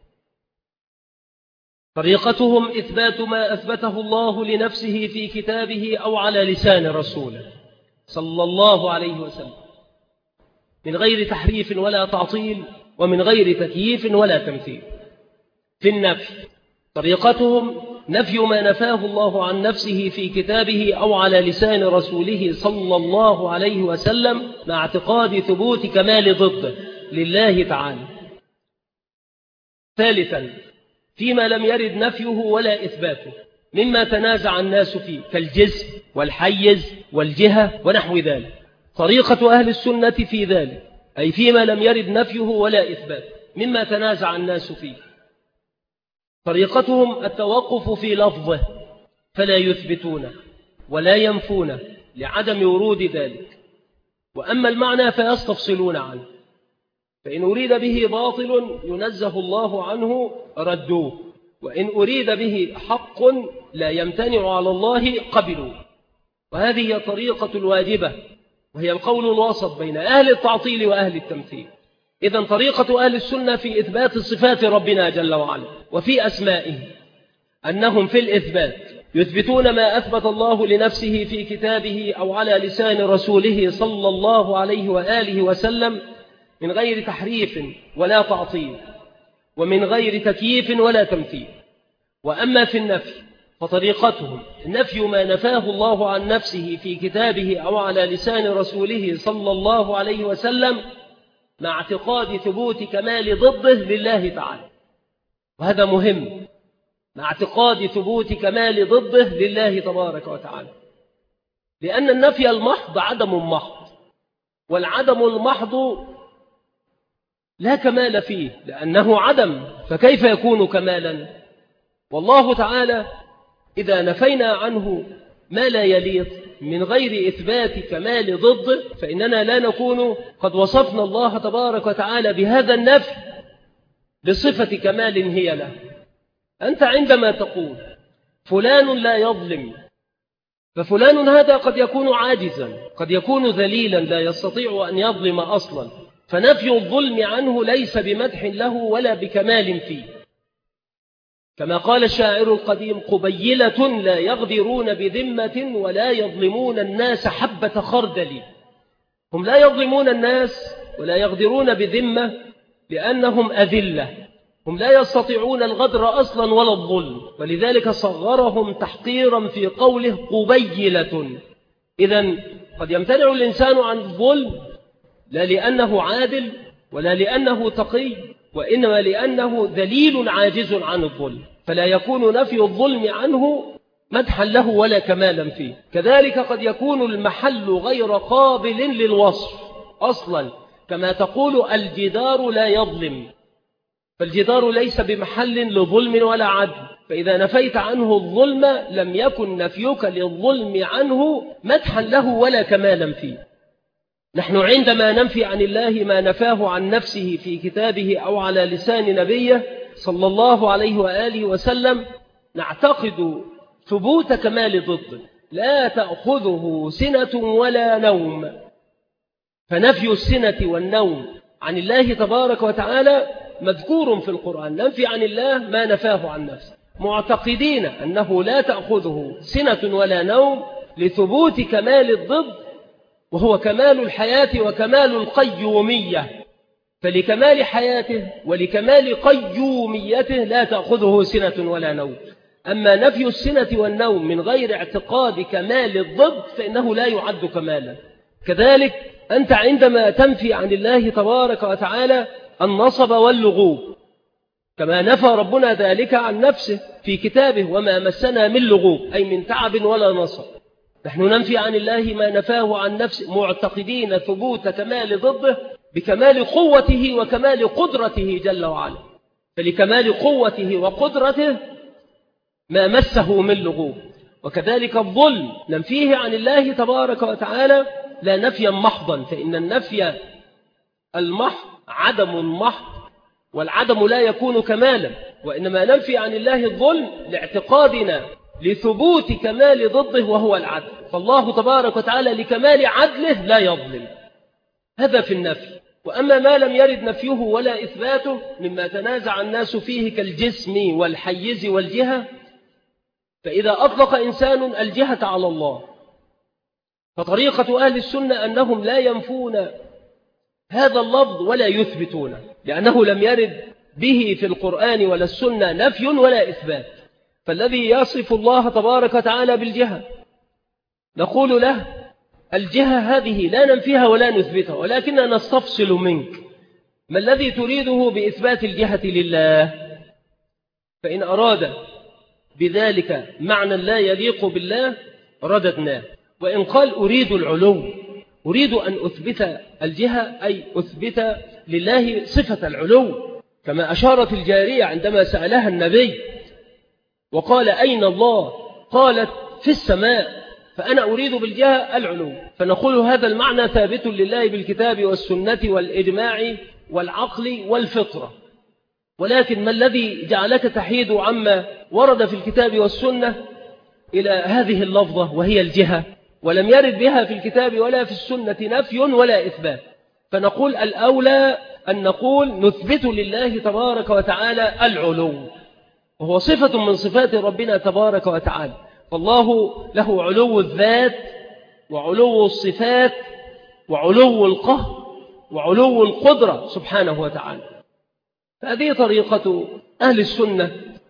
طريقتهم إثبات ما أثبته الله لنفسه في كتابه أو على لسان رسوله صلى الله عليه وسلم من غير تحريف ولا تعطيل ومن غير تكييف ولا تمثيل. في النفي، طريقتهم نفي ما نفاه الله عن نفسه في كتابه أو على لسان رسوله صلى الله عليه وسلم مع اعتقاد ثبوت كمال ضده لله تعالى.
ثالثا فيما لم يرد نفيه ولا إثباته مما تنازع الناس فيه كالجسم والحيز والجهة ونحو ذلك. طريقة أهل السنة في ذلك أي فيما لم يرد نفيه ولا إثباته مما تنازع الناس فيه طريقتهم التوقف في لفظه فلا يثبتونه ولا ينفونه لعدم ورود ذلك، وأما المعنى فيستفصلون عنه، فإن أريد به باطل ينزه الله عنه ردوه، وإن أريد به حق لا يمتنع على الله قبلوا. وهذه هي طريقة الواجبة، وهي القول الوسط بين أهل التعطيل وأهل التمثيل. إذن طريقة أهل السنة في إثبات صفات ربنا جل وعلا وفي أسمائه أنهم في الإثبات يثبتون ما أثبت الله لنفسه في كتابه أو على لسان رسوله صلى الله عليه وآله وسلم من غير تحريف ولا تعطيل ومن غير تكييف ولا تمثيل. وأما في النفي فطريقتهم نفي ما نفاه الله عن نفسه في كتابه أو على لسان رسوله صلى الله عليه وسلم مع اعتقاد ثبوت كمال ضده لله تعالى، وهذا مهم، مع اعتقاد ثبوت كمال ضده لله تبارك وتعالى، لأن النفي المحض عدم محض، والعدم المحض لا كمال فيه لأنه عدم، فكيف يكون كمالا؟ والله تعالى إذا نفينا عنه ما لا يليق من غير إثبات كمال ضده فإننا لا نكون قد وصفنا الله تبارك وتعالى بهذا النفي بصفة كمال هي له. أنت عندما تقول فلان لا يظلم، ففلان هذا قد يكون عاجزا، قد يكون ذليلا لا يستطيع أن يظلم أصلا، فنفي الظلم عنه ليس بمدح له ولا بكمال فيه. كما قال الشاعر القديم: قبيلة لا يغدرون بذمة ولا يظلمون الناس حبة خردل. هم لا يظلمون الناس ولا يغدرون بذمة لأنهم أذلة، هم لا يستطيعون الغدر أصلا ولا الظلم، ولذلك صغرهم تحقيرا في قوله قبيلة. إذن قد يمتنع الإنسان عن الظلم لا لأنه عادل ولا لأنه تقي، وإنما لأنه ذليل عاجز عن الظلم، فلا يكون نفي الظلم عنه مدحا له ولا كمالا فيه. كذلك قد يكون المحل غير قابل للوصف أصلا، كما تقول الجدار لا يظلم، فالجدار ليس بمحل لظلم ولا عدل، فإذا نفيت عنه الظلم لم يكن نفيك للظلم عنه مدحا له ولا كمالا فيه. نحن عندما ننفي عن الله ما نفاه عن نفسه في كتابه أو على لسان نبيه صلى الله عليه وآله وسلم نعتقد ثبوت كمال ضده لا تأخذه سنة ولا نوم. فنفي السنة والنوم عن الله تبارك وتعالى مذكور في القرآن، ننفي عن الله ما نفاه عن نفسه معتقدين أنه لا تأخذه سنة ولا نوم لثبوت كمال الضد، وهو كمال الحياة وكمال القيومية، فلكمال حياته ولكمال قيوميته لا تأخذه سنة ولا نوم. أما نفي السنة والنوم من غير اعتقاد كمال الضد فإنه لا يعد كمالا. كذلك أنت عندما تنفي عن الله تبارك وتعالى النصب واللغوب، كما نفى ربنا ذلك عن نفسه في كتابه: وما مسنا من لغوب، أي من تعب ولا نصب. نحن ننفي عن الله ما نفاه عن نفسه معتقدين ثبوت كمال ضده بكمال قوته وكمال قدرته جل وعلا، فلكمال قوته وقدرته ما مسه من لغوب. وكذلك الظلم ننفيه عن الله تبارك وتعالى لا نفيا محضا، فإن النفي المحض عدم محض، والعدم لا يكون كمالا، وإنما ننفي عن الله الظلم لاعتقادنا لثبوت كمال ضده وهو العدل، فالله تبارك وتعالى لكمال عدله لا يظلم. هذا في النفي. وأما ما لم يرد نفيه ولا إثباته مما تنازع الناس فيه كالجسم والحيز والجهة، فإذا أطلق إنسان الجهة على الله فطريقة أهل السنة أنهم لا ينفون هذا اللفظ ولا يثبتونه، لأنه لم يرد به في القرآن ولا السنة نفي ولا إثبات. فالذي يصف الله تبارك وتعالى بالجهة نقول له الجهة هذه لا ننفيها ولا نثبتها، ولكننا نستفصل منك ما الذي تريده بإثبات الجهة لله، فإن أراد بذلك معنى لا يليق بالله رددناه. وإن قال أريد العلو، أريد أن أثبت الجهة، أي أثبت لله صفة العلو، كما أشارت الجارية عندما سألها النبي وقال أين الله؟ قالت في السماء، فأنا أريد بالجهة العلو. فنقول هذا المعنى ثابت لله بالكتاب والسنة والإجماع والعقل والفطرة، ولكن ما الذي جعلك تحيد عما ورد في الكتاب والسنة إلى هذه اللفظة وهي الجهة، ولم يرد بها في الكتاب ولا في السنة نفي ولا إثبات؟ فنقول الأولى أن نقول نثبت لله تبارك وتعالى العلو، وهو صفة من صفات ربنا تبارك وتعالى. فالله له علو الذات وعلو الصفات وعلو القهر وعلو القدرة سبحانه وتعالى. فهذه طريقة أهل السنة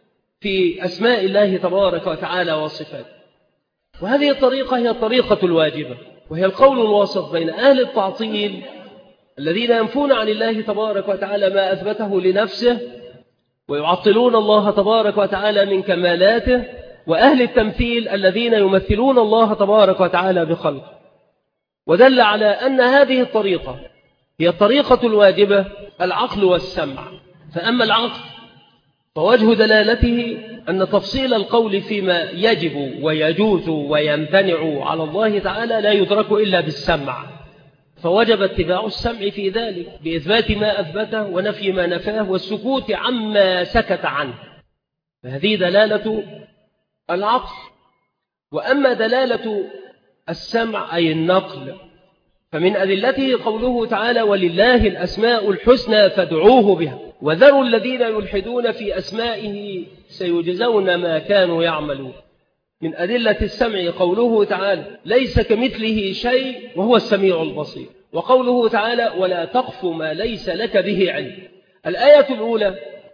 في أسماء الله تبارك وتعالى وصفاته، وهذه الطريقة هي الطريقة الواجبة، وهي القول الوسط بين أهل التعطيل الذين ينفون عن الله تبارك وتعالى ما أثبته لنفسه ويعطلون الله تبارك وتعالى من كمالاته، وأهل التمثيل الذين يمثلون الله تبارك وتعالى بخلقه. ودل على أن هذه الطريقة هي الطريقة الواجبة العقل والسمع. فأما العقل فوجه دلالته أن تفصيل القول فيما يجب ويجوز ويمتنع على الله تعالى لا يدرك إلا بالسمع، فوجب اتباع السمع في ذلك بإثبات ما أثبته ونفي ما نفاه والسكوت عما سكت عنه. فهذه دلالة العقل. وأما دلالة السمع أي النقل فمن أدلته قوله تعالى ولله الأسماء الحسنى فادعوه بها وذروا الذين يلحدون في أسمائه سيجزون ما كانوا يعملون. من أدلة السمع قوله تعالى ليس كمثله شيء وهو السميع البصير، وقوله تعالى ولا تقف ما ليس لك به علم. الآية الأولى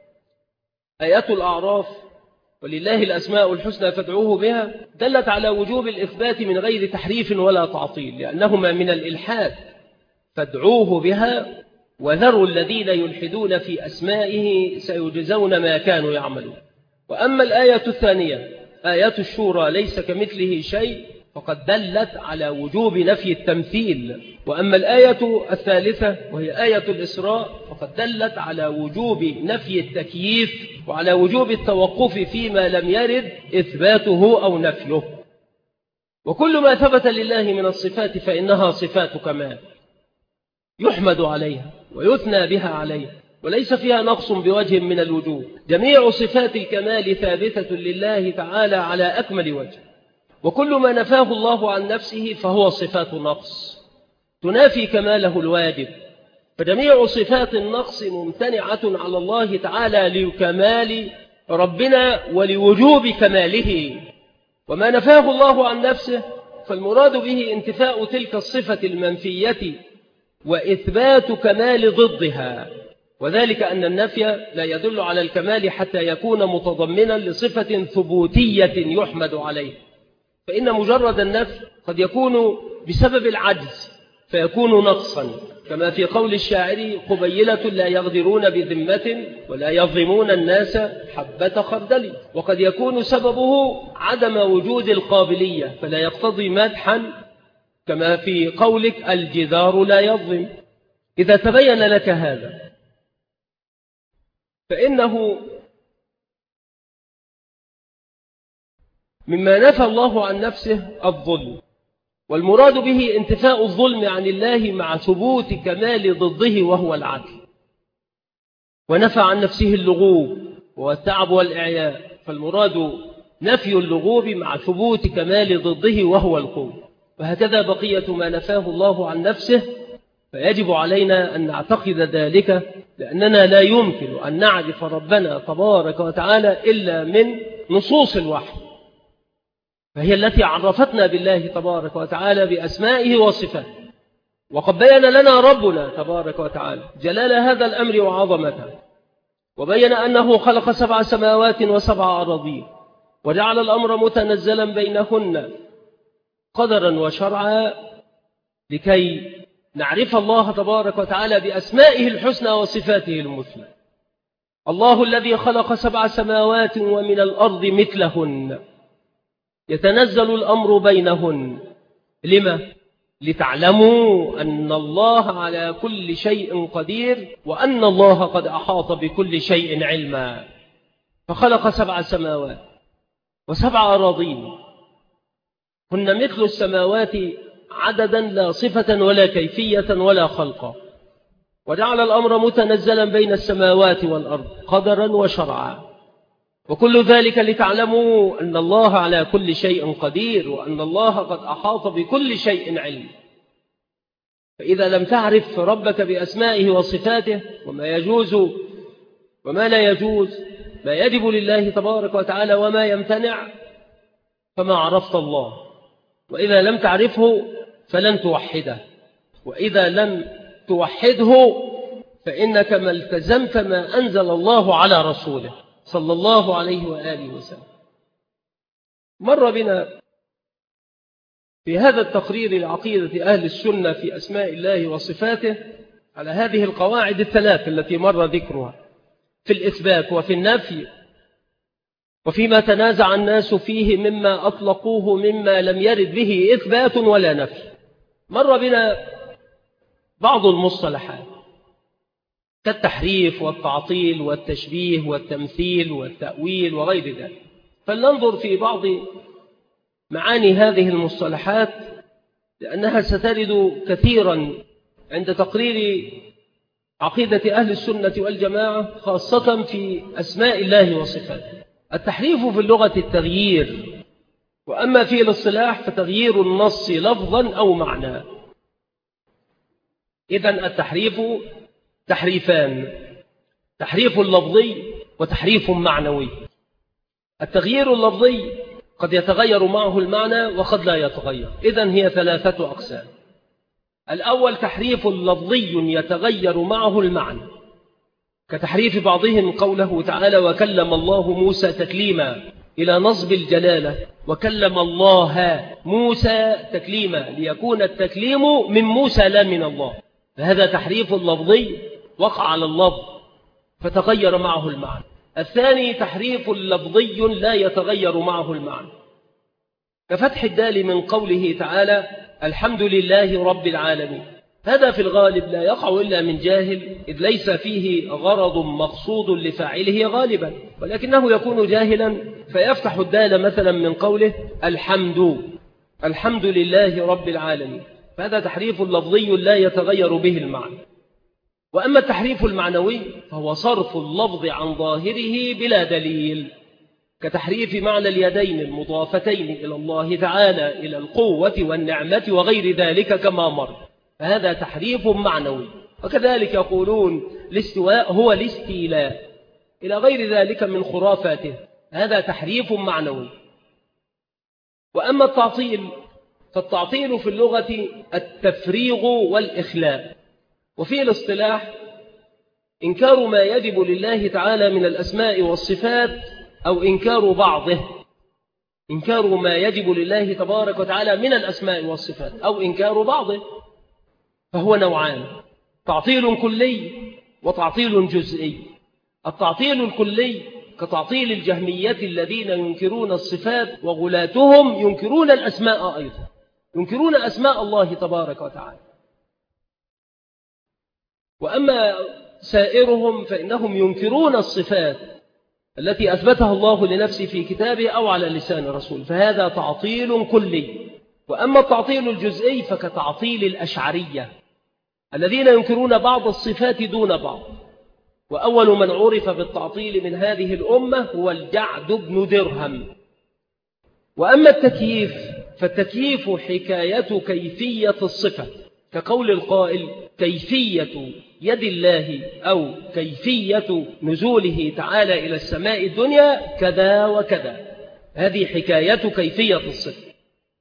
آيات الأعراف ولله الأسماء الحسنى فادعوه بها دلت على وجوب الإثبات من غير تحريف ولا تعطيل، لأنهما من الإلحاد، فادعوه بها وذروا الذين يلحدون في أسمائه سيجزون ما كانوا يعملون. وأما الآية الثانية آيات الشورى ليس كمثله شيء فقد دلت على وجوب نفي التمثيل. وأما الآية الثالثة وهي آية الإسراء فقد دلت على وجوب نفي التكييف وعلى وجوب التوقف فيما لم يرد إثباته أو نفيه. وكل ما ثبت لله من الصفات فإنها صفات كمال يحمد عليها ويثنى بها عليه وليس فيها نقص بوجه من الوجوه. جميع صفات الكمال ثابتة لله تعالى على أكمل وجه، وكل ما نفاه الله عن نفسه فهو صفات نقص تنافي كماله الواجب. فجميع صفات النقص ممتنعة على الله تعالى لكمال ربنا ولوجوب كماله. وما نفاه الله عن نفسه فالمراد به انتفاء تلك الصفة المنفية وإثبات كمال ضدها، وذلك أن النفي لا يدل على الكمال حتى يكون متضمنا لصفة ثبوتية يحمد عليه. فإن مجرد النفي قد يكون بسبب العجز فيكون نقصا، كما في قول الشاعر قبيلة لا يغدرون بذمة ولا يظلمون الناس حبة خردل. وقد يكون سببه عدم وجود القابلية فلا يقتضي مدحا، كما في قولك الجدار لا يظلم. إذا تبين لك هذا فإنه مما نفى الله عن نفسه الظلم، والمراد به انتفاء الظلم عن الله مع ثبوت كمال ضده وهو العدل. ونفى عن نفسه اللغوب والتعب والإعياء، فالمراد نفي اللغوب مع ثبوت كمال ضده وهو القوة. وهكذا بقية ما نفاه الله عن نفسه، فيجب علينا أن نعتقد ذلك، لأننا لا يمكن أن نعرف ربنا تبارك وتعالى إلا من نصوص الوحي، فهي التي عرفتنا بالله تبارك وتعالى بأسمائه وصفاته. وقد بين لنا ربنا تبارك وتعالى جلال هذا الأمر وعظمته، وبين أنه خلق 7 سماوات و7 أراضين وجعل الأمر متنزلا بينهن قدرا وشرعا لكي نعرف الله تبارك وتعالى بأسمائه الحسنى وصفاته المثلى. الله الذي خلق 7 سماوات ومن الأرض مثلهن يتنزل الأمر بينهن. لما؟ لتعلموا أن الله على كل شيء قدير وأن الله قد أحاط بكل شيء علما. فخلق 7 سماوات و7 أراضين هن مثل السماوات عددا لا صفة ولا كيفية ولا خلقا، وجعل الأمر متنزلا بين السماوات والأرض قدرا وشرعا، وكل ذلك لتعلموا أن الله على كل شيء قدير وأن الله قد أحاط بكل شيء علم. فإذا لم تعرف ربك بأسمائه وصفاته وما يجوز وما لا يجوز، ما يجب لله تبارك وتعالى وما يمتنع، فما عرفت الله. وإذا لم تعرفه فلن توحده، وإذا لم توحده فإنك ما التزمت ما أنزل الله على رسوله صلى الله عليه وآله وسلم. مر بنا في هذا التقرير لعقيدة أهل السنة في أسماء الله وصفاته على هذه القواعد الثلاث التي مر ذكرها في الإثبات وفي النفي وفيما تنازع الناس فيه مما أطلقوه مما لم يرد به إثبات ولا نفي. مر بنا بعض المصطلحات كالتحريف والتعطيل والتشبيه والتمثيل والتأويل وغير ذلك، فلننظر في بعض معاني هذه المصطلحات لأنها سترد كثيرا عند تقرير عقيدة أهل السنة والجماعة خاصة في أسماء الله وصفاته. التحريف في اللغة التغيير، وأما في الاصطلاح فتغيير النص لفظا أو معنى. إذن التحريف تحريفان: تحريف لفظي وتحريف معنوي. التغيير اللفظي قد يتغير معه المعنى وقد لا يتغير، إذن هي 3 أقسام. الأول تحريف لفظي يتغير معه المعنى، كتحريف بعضهم قوله تعالى وكلم الله موسى تكليما إلى نصب الجلالة، وكلم الله موسى تكليما ليكون التكليم من موسى لا من الله، فهذا تحريف لفظي وقع على اللفظ فتغير معه المعنى. الثاني تحريف لفظي لا يتغير معه المعنى، كفتح الدال من قوله تعالى الحمد لله رب العالمين. هذا في الغالب لا يقع إلا من جاهل، إذ ليس فيه غرض مقصود لفاعله غالبا، ولكنه يكون جاهلا فيفتح الدال مثلا من قوله الحمد لله رب العالمين، فهذا تحريف لفظي لا يتغير به المعنى. وأما التحريف المعنوي فهو صرف اللفظ عن ظاهره بلا دليل، كتحريف معنى اليدين المضافتين إلى الله تعالى إلى القوة والنعمة وغير ذلك كما مر، فهذا تحريف معنوي. وكذلك يقولون الاستواء هو الاستيلاء إلى غير ذلك من خرافاته، هذا تحريف معنوي. وأما التعطيل فالتعطيل في اللغة التفريغ والإخلاء، وفي الاصطلاح إنكار ما يجب لله تعالى من الأسماء والصفات أو إنكار بعضه، إنكار ما يجب لله تبارك وتعالى من الأسماء والصفات أو إنكار بعضه، فهو نوعان: تعطيل كلي وتعطيل جزئي. التعطيل الكلي كتعطيل الجهمية الذين ينكرون الصفات، وغلاتهم ينكرون الأسماء أيضا، ينكرون أسماء الله تبارك وتعالى. وأما سائرهم فإنهم ينكرون الصفات التي أثبتها الله لنفسه في كتابه أو على لسان رسول، فهذا تعطيل كلي. وأما التعطيل الجزئي فكتعطيل الأشعرية الذين ينكرون بعض الصفات دون بعض. وأول من عرف بالتعطيل من هذه الأمة هو الجعد بن درهم. وأما التكييف فالتكييف حكاية كيفية الصفة، كقول القائل كيفية يد الله أو كيفية نزوله تعالى إلى السماء الدنيا كذا وكذا، هذه حكاية كيفية الصفة.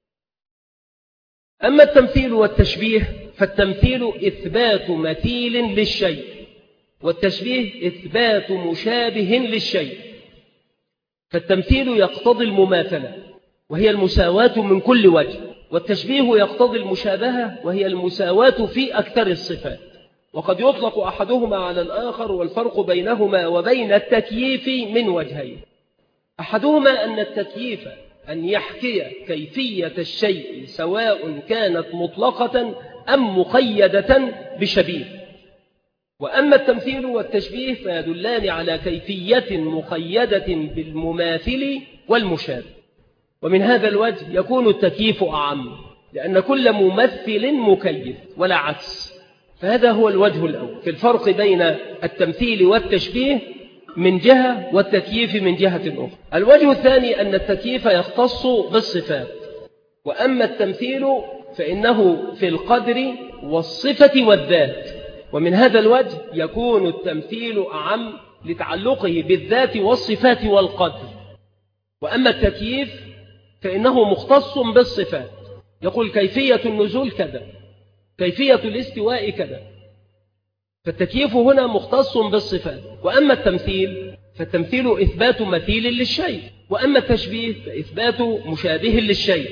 أما التمثيل والتشبيه فالتمثيل إثبات مثيل للشيء، والتشبيه إثبات مشابه للشيء. فالتمثيل يقتضي المماثلة وهي المساواة من كل وجه، والتشبيه يقتضي المشابهة وهي المساواة في أكثر الصفات. وقد يطلق أحدهما على الآخر، والفرق بينهما وبين التكييف من وجهين. أحدهما أن التكييف أن يحكي كيفية الشيء سواء كانت مطلقة أم مقيدة بشبيه، وأما التمثيل والتشبيه فيدلان على كيفية مقيدة بالمماثل والمشابه. ومن هذا الوجه يكون التكييف أعم، لأن كل ممثل مكيف ولا عكس. فهذا هو الوجه الأول في الفرق بين التمثيل والتشبيه من جهة والتكييف من جهة أخرى. الوجه الثاني أن التكييف يختص بالصفات، وأما التمثيل فإنه في القدر والصفة والذات. ومن هذا الوجه يكون التمثيل أعم لتعلقه بالذات والصفات والقدر، وأما التكييف فإنه مختص بالصفات، يقول كيفية النزول كذا، كيفية الاستواء كذا. فالتكييف هنا مختص بالصفات. وأما التمثيل فالتمثيل إثبات مثيل للشيء، وأما التشبيه فإثبات مشابه للشيء.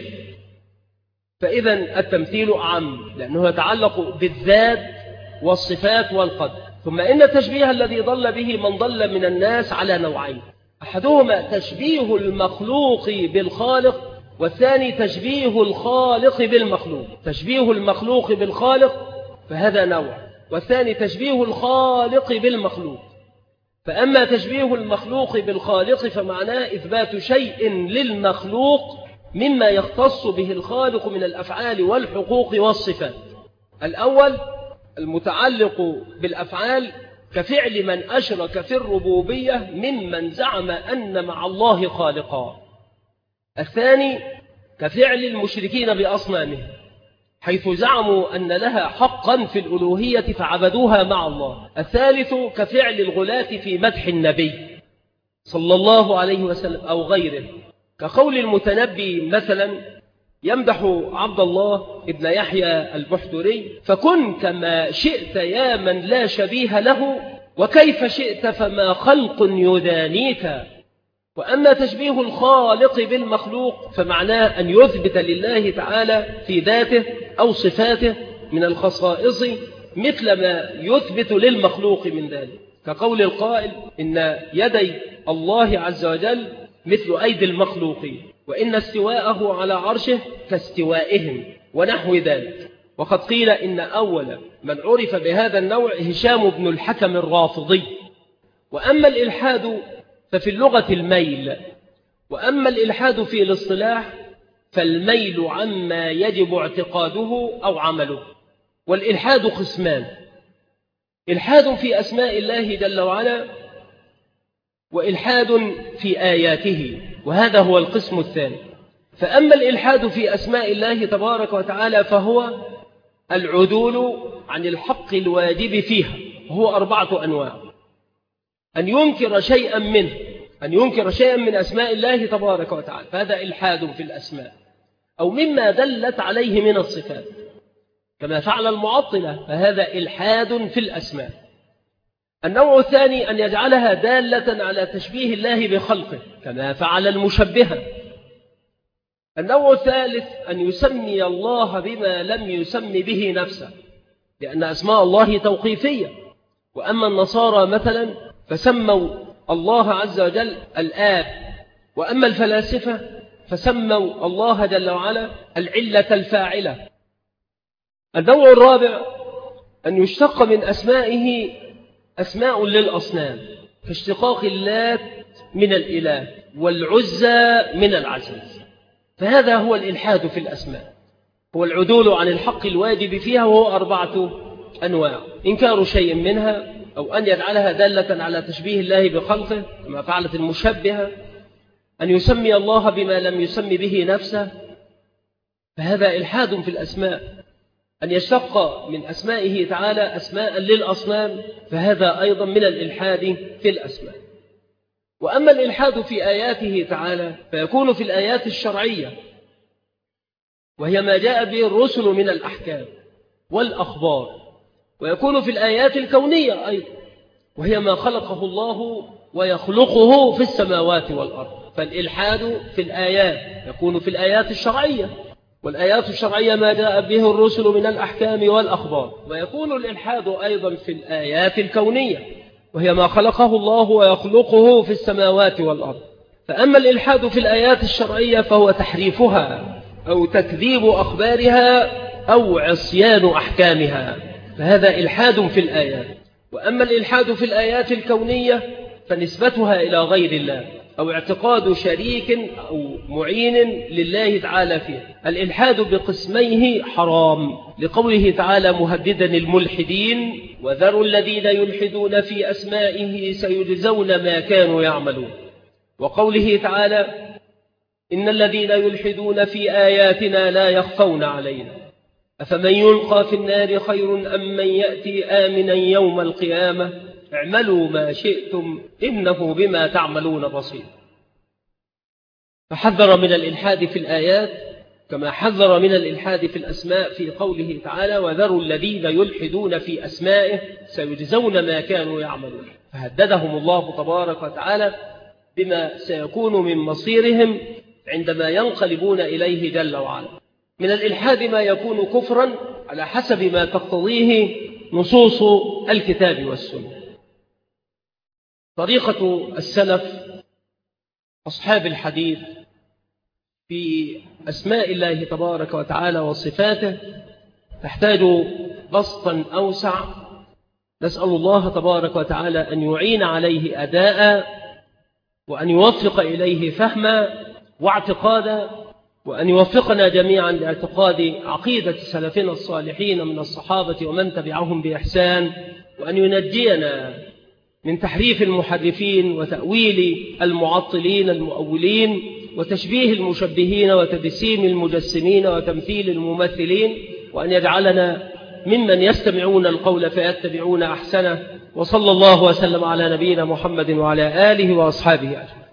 فإذا التمثيل أعم لأنه يتعلق بالذات والصفات والقدر. ثم إن التشبيه الذي ضل به من ضل من الناس على نوعين: أحدهما تشبيه المخلوق بالخالق، والثاني تشبيه الخالق بالمخلوق. تشبيه المخلوق بالخالق فهذا نوع، والثاني تشبيه الخالق بالمخلوق. فأما تشبيه المخلوق بالخالق فمعناه إثبات شيء للمخلوق مما يختص به الخالق من الأفعال والحقوق والصفات. الأول المتعلق بالأفعال كفعل من أشرك في الربوبية ممن زعم أن مع الله خالقا. الثاني كفعل المشركين بأصنامهم حيث زعموا أن لها حقا في الألوهية فعبدوها مع الله. الثالث كفعل الغلاة في مدح النبي صلى الله عليه وسلم أو غيره، كقول المتنبي مثلا يمدح عبد الله ابن يحيى البحتري: فكن كما شئت يا من لا شبيه له، وكيف شئت فما خلق يدانيك. وأما تشبيه الخالق بالمخلوق فمعناه أن يثبت لله تعالى في ذاته أو صفاته من الخصائص مثل ما يثبت للمخلوق من ذلك، كقول القائل: إن يدي الله عز وجل مثل أيدي المخلوقين، وإن استواءه على عرشه كاستوائهم، ونحو ذلك. وقد قيل إن أول من عرف بهذا النوع هشام بن الحكم الرافضي. وأما الإلحاد ففي اللغة الميل، وأما الإلحاد في الاصطلاح فالميل عما يجب اعتقاده أو عمله. والإلحاد قسمان: إلحاد في أسماء الله جل وعلا، وإلحاد في آياته، وهذا هو القسم الثاني. فأما الإلحاد في أسماء الله تبارك وتعالى فهو العدول عن الحق الواجب فيها، وهو 4 أنواع: أن ينكر شيئا منه، أن ينكر شيئا من أسماء الله تبارك وتعالى فهذا إلحاد في الأسماء، أو مما دلت عليه من الصفات كما فعل المعطلة فهذا إلحاد في الأسماء. النوع الثاني أن يجعلها دالة على تشبيه الله بخلقه كما فعل المشبهة. النوع الثالث أن يسمي الله بما لم يسم به نفسه، لأن أسماء الله توقيفية. وأما النصارى مثلا فسموا الله عز وجل الآب، وأما الفلاسفة فسموا الله جل وعلا العلة الفاعلة. النوع الرابع أن يشتق من أسمائه أسماء للأصنام، كاشتقاق اللات من الإله والعزى من العزيز. فهذا هو الإلحاد في الأسماء، هو العدول عن الحق الواجب فيها، وهو 4 أنواع: إنكار شيء منها، أو أن يجعلها دالة على تشبيه الله بخلقه كما فعلت المشبهة، أن يسمي الله بما لم يسم به نفسه فهذا إلحاد في الأسماء، أن يشتق من أسمائه تعالى أسماء للأصنام فهذا أيضا من الإلحاد في الأسماء. وأما الإلحاد في آياته تعالى فيكون في الآيات الشرعية، وهي ما جاء به الرسل من الأحكام والأخبار، ويكون في الآيات الكونية أيضا، وهي ما خلقه الله ويخلقه في السماوات والأرض. فالإلحاد في الآيات يكون في الآيات الشرعية، والآيات الشرعية ما جاء به الرسل من الأحكام والأخبار. ويكون الإلحاد أيضا في الآيات الكونية، وهي ما خلقه الله ويخلقه في السماوات والأرض. فأما الإلحاد في الآيات الشرعية فهو تحريفها أو تكذيب أخبارها أو عصيان أحكامها، فهذا إلحاد في الآيات. وأما الإلحاد في الآيات الكونية فنسبتها إلى غير الله أو اعتقاد شريك أو معين لله تعالى فيه. الإلحاد بقسميه حرام، لقوله تعالى مهددا الملحدين: وذروا الذين يلحدون في أسمائه سيجزون ما كانوا يعملون. وقوله تعالى: إن الذين يلحدون في آياتنا لا يخفون علينا أفمن يلقى في النار خير أم من يأتي آمنا يوم القيامة اعملوا ما شئتم إنه بما تعملون بصير. فحذر من الإلحاد في الآيات كما حذر من الإلحاد في الأسماء في قوله تعالى: وذروا الذين يلحدون في أسمائه سيجزون ما كانوا يعملون. فهددهم الله تبارك وتعالى بما سيكون من مصيرهم عندما ينقلبون إليه جل وعلا. من الإلحاد ما يكون كفرا على حسب ما تقتضيه نصوص الكتاب والسنة. طريقة السلف أصحاب الحديث في أسماء الله تبارك وتعالى وصفاته تحتاج بسطا أوسع، نسأل الله تبارك وتعالى أن يعين عليه أداء، وأن يوفق إليه فهما واعتقادا، وأن يوفقنا جميعا لاعتقاد عقيدة سلفنا الصالحين من الصحابة ومن تبعهم بإحسان، وأن ينجينا من تحريف المحرفين وتأويل المعطلين المؤولين وتشبيه المشبهين وتجسيم المجسمين وتمثيل الممثلين، وأن يجعلنا ممن يستمعون القول فيتبعون أحسنه. وصلى الله وسلم على نبينا محمد وعلى آله وأصحابه أجمعين.